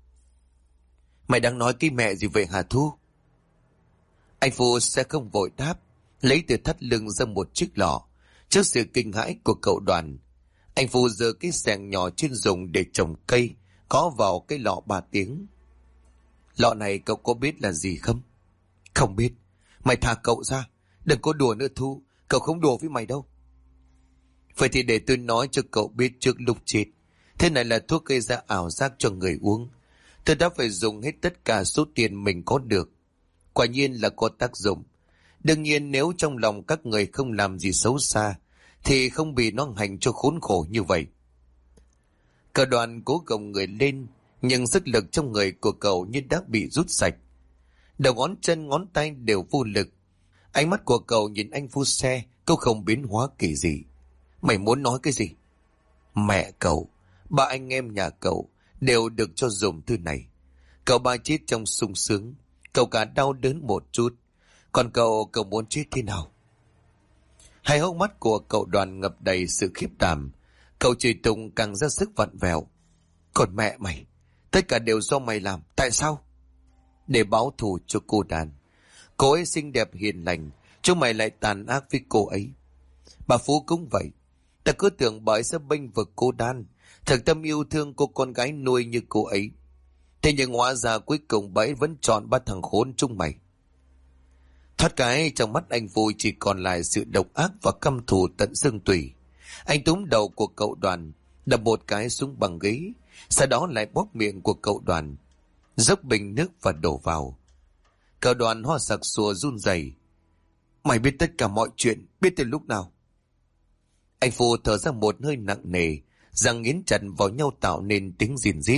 "Mày đang nói cái mẹ gì vậy hả Thu?" Anh Phu sẽ không vội đáp, lấy từ thắt lưng ra một chiếc lọ. Trước sự kinh hãi của cậu Đoàn, anh Phu giơ cái xẻng nhỏ chuyên dùng để trồng cây, có vào cái lọ 3 tiếng. "Lọ này cậu có biết là gì không?" "Không biết." "Mày thả cậu ra, đừng có đùa nữa Thu, cậu không đùa với mày đâu." "Vậy thì để tôi nói cho cậu biết trước lúc chết, thế này là thuốc gây ra ảo giác cho người uống. Tôi đã phải dùng hết tất cả số tiền mình có được. Quả nhiên là có tác dụng. Đương nhiên nếu trong lòng các người không làm gì xấu xa, thì không bị nó hành cho khốn khổ như vậy." Cậu Đoàn cố gồng người lên, nhưng sức lực trong người của cậu như đã bị rút sạch. Đầu ngón chân ngón tay đều vô lực. Ánh mắt của cậu nhìn anh Phu xe, cậu không biến hóa kỳ gì. "Mày muốn nói cái gì?" "Mẹ cậu, ba anh em nhà cậu đều được cho dùng thứ này. Cậu ba chết trong sung sướng, cậu cả đau đớn một chút. Còn cậu muốn chết thế nào?" Hai hốc mắt của cậu Đoàn ngập đầy sự khiếp đảm. Cậu chửi tụng càng ra sức vặn vẹo: "Còn mẹ mày, tất cả đều do mày làm, tại sao?" "Để báo thù cho cô Đàn. Cô ấy xinh đẹp hiền lành, chúng mày lại tàn ác với cô ấy. Bà Phú cũng vậy. Ta cứ tưởng bà ấy sẽ bênh vực cô Đan, thật tâm yêu thương cô con gái nuôi như cô ấy. Thế nhưng hóa ra cuối cùng bà ấy vẫn chọn ba thằng khốn chúng mày." Thoát cái trong mắt anh Vui chỉ còn lại sự độc ác và căm thù tận xương tủy. Anh túm đầu của cậu Đoàn, đập một cái xuống bằng ghế, sau đó lại bóp miệng của cậu Đoàn. dốc bình nước và đổ vào. Cậu Đoàn ho sặc sùa run rẩy. Mày biết tất cả mọi chuyện, biết từ lúc nào? Anh Phu thở ra một hơi nặng nề, răng nghiến chặt vào nhau tạo nên tiếng rìn rít.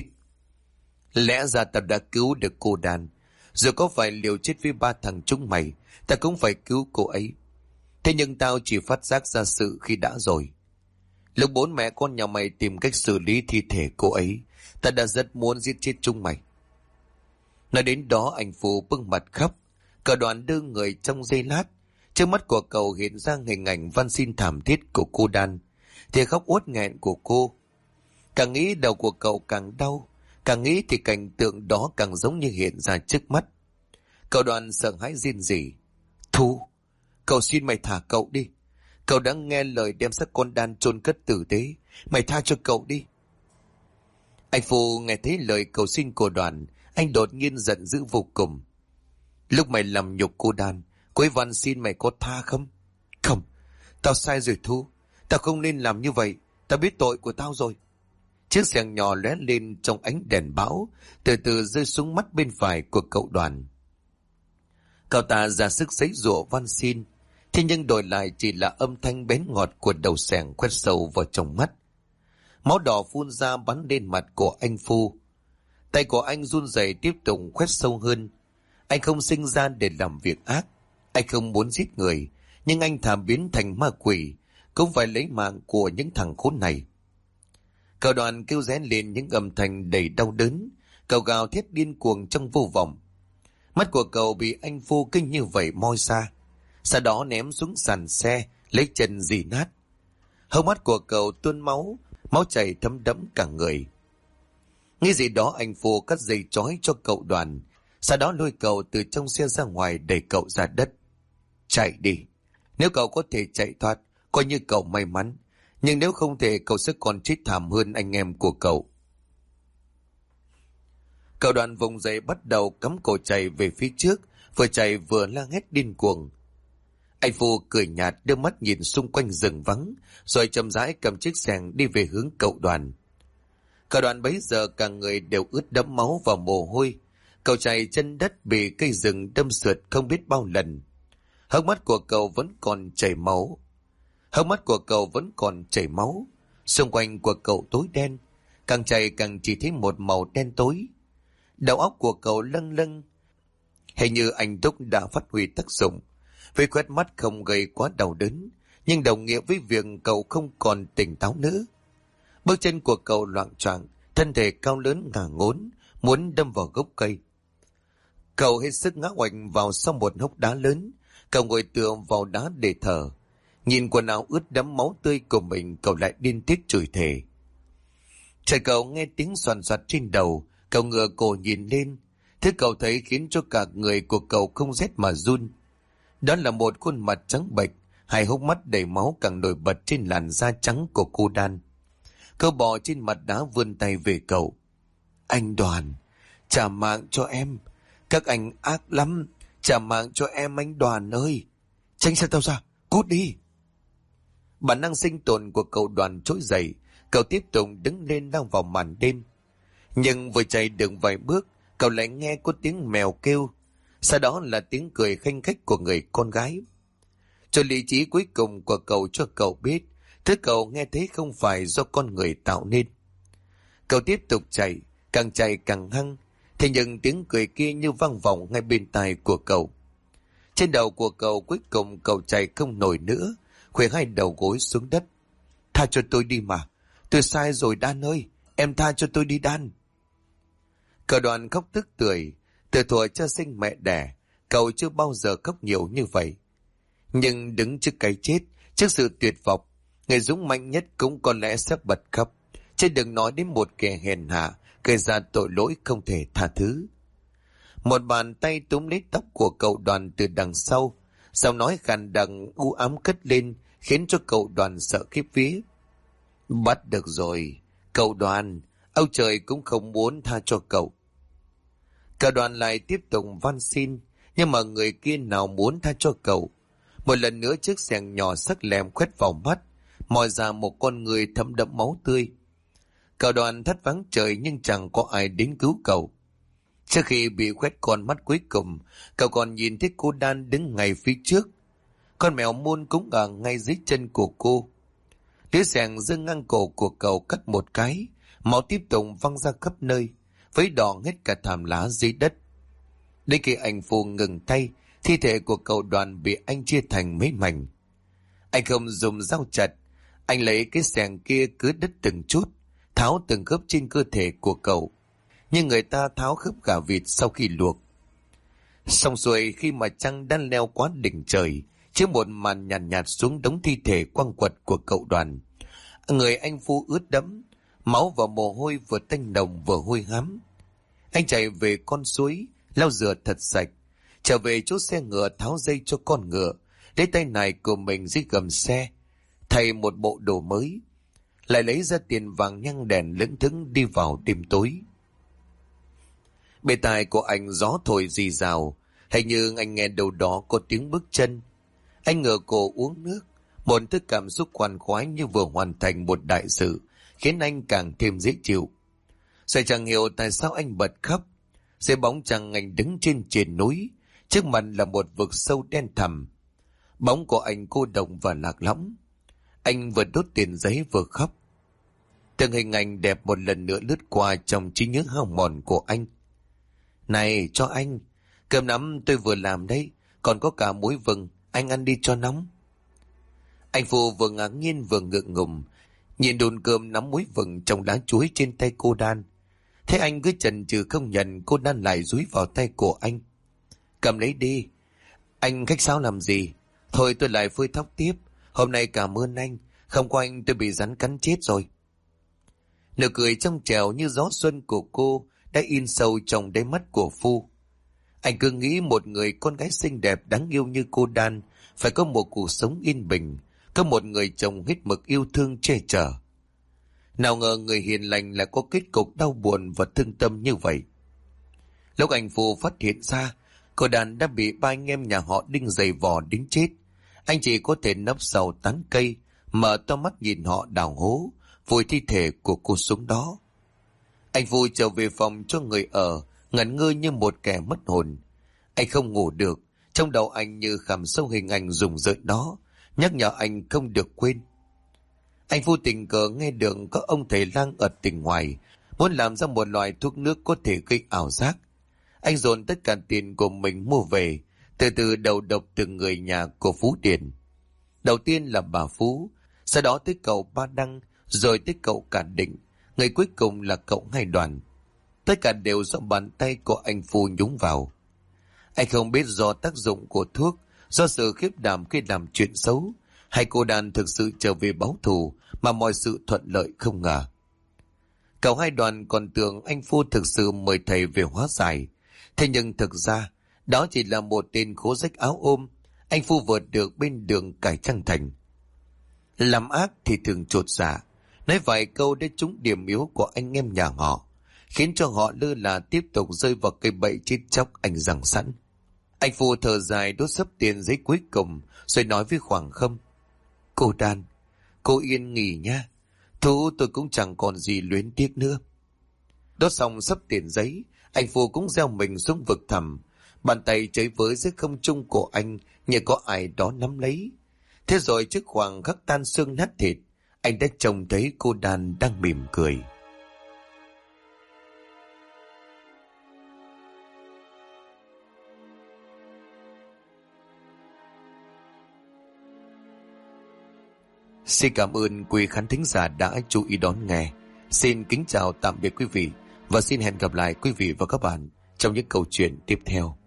Lẽ ra tao đã cứu được cô Đan, rồi có phải liều chết với ba thằng chúng mày, ta cũng phải cứu cô ấy. Thế nhưng tao chỉ phát giác ra sự khi đã rồi. Lúc bốn mẹ con nhà mày tìm cách xử lý thi thể cô ấy, ta đã rất muốn giết chết chúng mày. Nói đến đó anh Phu bưng mặt khóc. Cậu Đoàn đưa người trong giây lát. Trước mắt của cậu hiện ra hình ảnh van xin thảm thiết của cô Đan, thì khóc uất nghẹn của cô. Càng nghĩ đầu của cậu càng đau, càng nghĩ thì cảnh tượng đó càng giống như hiện ra trước mắt. Cậu Đoàn sợ hãi rên rỉ. Thu, cậu xin mày thả cậu đi. Cậu đã nghe lời đem xác con Đan chôn cất tử tế. Mày tha cho cậu đi. Anh Phu nghe thấy lời cầu xin của Đoàn, anh đột nhiên giận dữ vô cùng. Lúc mày làm nhục cô Đan, cô ấy van xin mày có tha không? Không, tao sai rồi Thu. Tao không nên làm như vậy. Tao biết tội của tao rồi. Chiếc xẻng nhỏ lóe lên trong ánh đèn bão, từ từ rơi xuống mắt bên phải của cậu Đoàn. Cậu ta ra sức giãy giụa van xin, thế nhưng đổi lại chỉ là âm thanh bén ngọt của đầu xẻng khoét sâu vào trong mắt. Máu đỏ phun ra bắn lên mặt của anh Phu. Tay của anh run rẩy tiếp tục khoét sâu hơn. Anh không sinh ra để làm việc ác. Anh không muốn giết người, nhưng anh thà biến thành ma quỷ cũng phải lấy mạng của những thằng khốn này. Cậu Đoàn kêu ré lên những âm thanh đầy đau đớn. Cậu gào thét điên cuồng trong vô vọng. Mắt của cậu bị anh Phu kinh như vậy moi ra, sau đó ném xuống sàn xe, lấy chân dì nát. Hốc mắt của cậu tuôn máu, máu chảy thấm đẫm cả người. Nghĩ gì đó anh Phu cắt dây trói cho cậu Đoàn, sau đó lôi cậu từ trong xe ra ngoài, đẩy cậu ra đất. Chạy đi. Nếu cậu có thể chạy thoát, coi như cậu may mắn. Nhưng nếu không thể, cậu sẽ còn chết thảm hơn anh em của cậu. Cậu Đoàn vùng dậy bắt đầu cắm cổ chạy về phía trước, vừa chạy vừa la hét điên cuồng. Anh Phu cười nhạt đưa mắt nhìn xung quanh rừng vắng, rồi chậm rãi cầm chiếc xẻng đi về hướng cậu Đoàn. Cậu Đoàn bấy giờ cả người đều ướt đẫm máu và mồ hôi. Cậu chạy chân đất bị cây rừng đâm sượt không biết bao lần. Hốc mắt của cậu vẫn còn chảy máu. Xung quanh của cậu tối đen, càng chạy càng chỉ thấy một màu đen tối. Đầu óc của cậu lâng lâng. Hình như anh Túc đã phát huy tác dụng. Với quét mắt không gây quá đau đớn, nhưng đồng nghĩa với việc cậu không còn tỉnh táo nữa. Bước chân của cậu loạng choạng, thân thể cao lớn ngả ngốn, muốn đâm vào gốc cây. Cậu hết sức ngã oạch vào sau một hốc đá lớn. Cậu ngồi tựa vào đá để thở. Nhìn quần áo ướt đẫm máu tươi của mình, cậu lại điên tiết chửi thề. Trời, cậu nghe tiếng xoàn xoạt trên đầu. Cậu ngửa cổ nhìn lên. Thứ cậu thấy khiến cho cả người của cậu không rét mà run. Đó là một khuôn mặt trắng bệch, hai hốc mắt đầy máu càng nổi bật trên làn da trắng của cô Đan. Cậu bò trên mặt đá vươn tay về cậu. Anh Đoàn, trả mạng cho em. Các anh ác lắm. Trả mạng cho em anh Đoàn ơi. Tránh xa tao ra, cút đi. Bản năng sinh tồn của cậu Đoàn trỗi dậy. Cậu tiếp tục đứng lên lao vào màn đêm. Nhưng vừa chạy được vài bước, cậu lại nghe có tiếng mèo kêu. Sau đó là tiếng cười khanh khách của người con gái. Cho lý trí cuối cùng của cậu cho cậu biết, thứ cậu nghe thấy không phải do con người tạo nên. Cậu tiếp tục chạy càng hăng. Thế nhưng tiếng cười kia như vang vọng ngay bên tai của cậu. Trên đầu của cậu cuối cùng cậu chạy không nổi nữa, khuỷu hai đầu gối xuống đất. Tha cho tôi đi mà. Tôi sai rồi Đan ơi. Em tha cho tôi đi Đan. Cậu Đoàn khóc tức tưởi. Từ thuở cha sinh mẹ đẻ, cậu chưa bao giờ khóc nhiều như vậy. Nhưng đứng trước cái chết, trước sự tuyệt vọng, người dũng mạnh nhất cũng có lẽ sẽ bật khóc. Chứ đừng nói đến một kẻ hèn hạ, gây ra tội lỗi không thể tha thứ. Một bàn tay túm lấy tóc của cậu Đoàn từ đằng sau, giọng nói khàn đặc u ám cất lên, khiến cho cậu Đoàn sợ khiếp vía. Bắt được rồi, cậu Đoàn, ông trời cũng không muốn tha cho cậu. Cậu Đoàn lại tiếp tục van xin, nhưng mà người kia nào muốn tha cho cậu. Một lần nữa chiếc xẻng nhỏ sắc lẹm khoét vào mắt, moi ra một con người thấm đẫm máu tươi. Cậu Đoàn thất vắng trời nhưng chẳng có ai đến cứu cậu. Trước khi bị quét con mắt cuối cùng, cậu còn nhìn thấy cô Đan đứng ngay phía trước. Con mèo mun cũng ở ngay dưới chân của cô. Đứa xẻng giương ngang cổ của cậu cắt một cái, máu tiếp tục văng ra khắp nơi, vấy đỏ hết cả thảm lá dưới đất. Đến khi anh Phu ngừng tay, thi thể của cậu Đoàn bị anh chia thành mấy mảnh. Anh không dùng dao chặt, anh lấy cái xẻng kia cứa đứt từng chút, tháo từng khớp trên cơ thể của cậu, như người ta tháo khớp gà vịt sau khi luộc. Xong xuôi, khi mà trăng đang leo quá đỉnh trời, chiếu một màn nhàn nhạt xuống đống thi thể quăng quật của cậu Đoàn. Người anh Phu ướt đẫm, máu và mồ hôi vừa tanh nồng vừa hôi hám. Anh chạy về con suối, lau rửa thật sạch, trở về chỗ xe ngựa tháo dây cho con ngựa, lấy tay này của mình dưới gầm xe, thay một bộ đồ mới, lại lấy ra tiền vàng nhang đèn lững thững đi vào đêm tối. Bề tai của anh gió thổi rì rào, hình như anh nghe đâu đó có tiếng bước chân. Anh ngửa cổ uống nước, một thứ cảm xúc khoan khoái như vừa hoàn thành một đại sự, khiến anh càng thêm dễ chịu. Rồi chẳng hiểu tại sao anh bật khóc. Dưới bóng trăng anh đứng trên triền núi, trước mặt là một vực sâu đen thẳm. Bóng của anh cô độc và lạc lõng. Anh vừa đốt tiền giấy vừa khóc. Từng hình ảnh đẹp một lần nữa lướt qua trong trí nhớ hao mòn của anh. Này cho anh, cơm nắm tôi vừa làm đấy, còn có cả muối vừng, anh ăn đi cho nóng. Anh Phu vừa ngạc nhiên vừa ngượng ngùng, nhìn đùn cơm nắm muối vừng trong lá chuối trên tay cô Đan. Thế anh cứ chần chừ không nhận, cô Đan lại dúi vào tay của anh. Cầm lấy đi. Anh khách sáo làm gì? Thôi tôi lại phơi thóc tiếp. Hôm nay cảm ơn anh, không có anh tôi bị rắn cắn chết rồi. Nụ cười trong trẻo như gió xuân của cô đã in sâu trong đáy mắt của Phu. Anh cứ nghĩ một người con gái xinh đẹp đáng yêu như cô Đan phải có một cuộc sống yên bình, có một người chồng hết mực yêu thương che chở. Nào ngờ người hiền lành lại có kết cục đau buồn và thương tâm như vậy. Lúc anh Phu phát hiện ra cô Đan đã bị ba anh em nhà họ Đinh giày vò đến chết, anh chỉ có thể nấp sau tán cây, mở to mắt nhìn họ đào hố, vùi thi thể của cô xuống đó. Anh Phu trở về phòng cho người ở, ngẩn ngơ như một kẻ mất hồn. Anh không ngủ được, trong đầu anh như khảm sâu hình ảnh rùng rợn đó, nhắc nhở anh không được quên. Anh Phu tình cờ nghe được có ông thầy lang ở tỉnh ngoài muốn làm ra một loại thuốc nước có thể gây ảo giác. Anh dồn tất cả tiền của mình mua về, từ từ đầu độc từng người nhà của Phú Điền. Đầu tiên là bà Phú, sau đó tới cậu Ba Đăng, rồi tới cậu Cả Định, người cuối cùng là cậu Hai Đoàn. Tất cả đều do bàn tay của anh Phu nhúng vào. Anh không biết do tác dụng của thuốc, do sự khiếp đảm khi làm chuyện xấu, hay cô Đan thực sự trở về báo thù mà mọi sự thuận lợi không ngờ. Cậu Hai Đoàn còn tưởng anh Phu thực sự mời thầy về hóa giải. Thế nhưng thực ra, đó chỉ là một tên khố rách áo ôm anh Phu vượt được bên đường cải Trăng Thành. Làm ác thì thường chột dạ, nói vài câu để trúng điểm yếu của anh em nhà họ, khiến cho họ lơ là tiếp tục rơi vào cây bẫy chết chóc anh giằng sẵn. Anh Phu thở dài đốt sấp tiền giấy cuối cùng, rồi nói với khoảng không: Cô Đan, cô yên nghỉ nha, thú tôi cũng chẳng còn gì luyến tiếc nữa. Đốt xong sấp tiền giấy, anh Phu cũng gieo mình xuống vực thẳm. Bàn tay chơi với dưới không trung của anh như có ai đó nắm lấy. Thế rồi trước khoảng khắc tan xương nát thịt, anh đã trông thấy cô Đan đang mỉm cười. Xin cảm ơn quý khán thính giả đã chú ý đón nghe. Xin kính chào tạm biệt quý vị và xin hẹn gặp lại quý vị và các bạn trong những câu chuyện tiếp theo.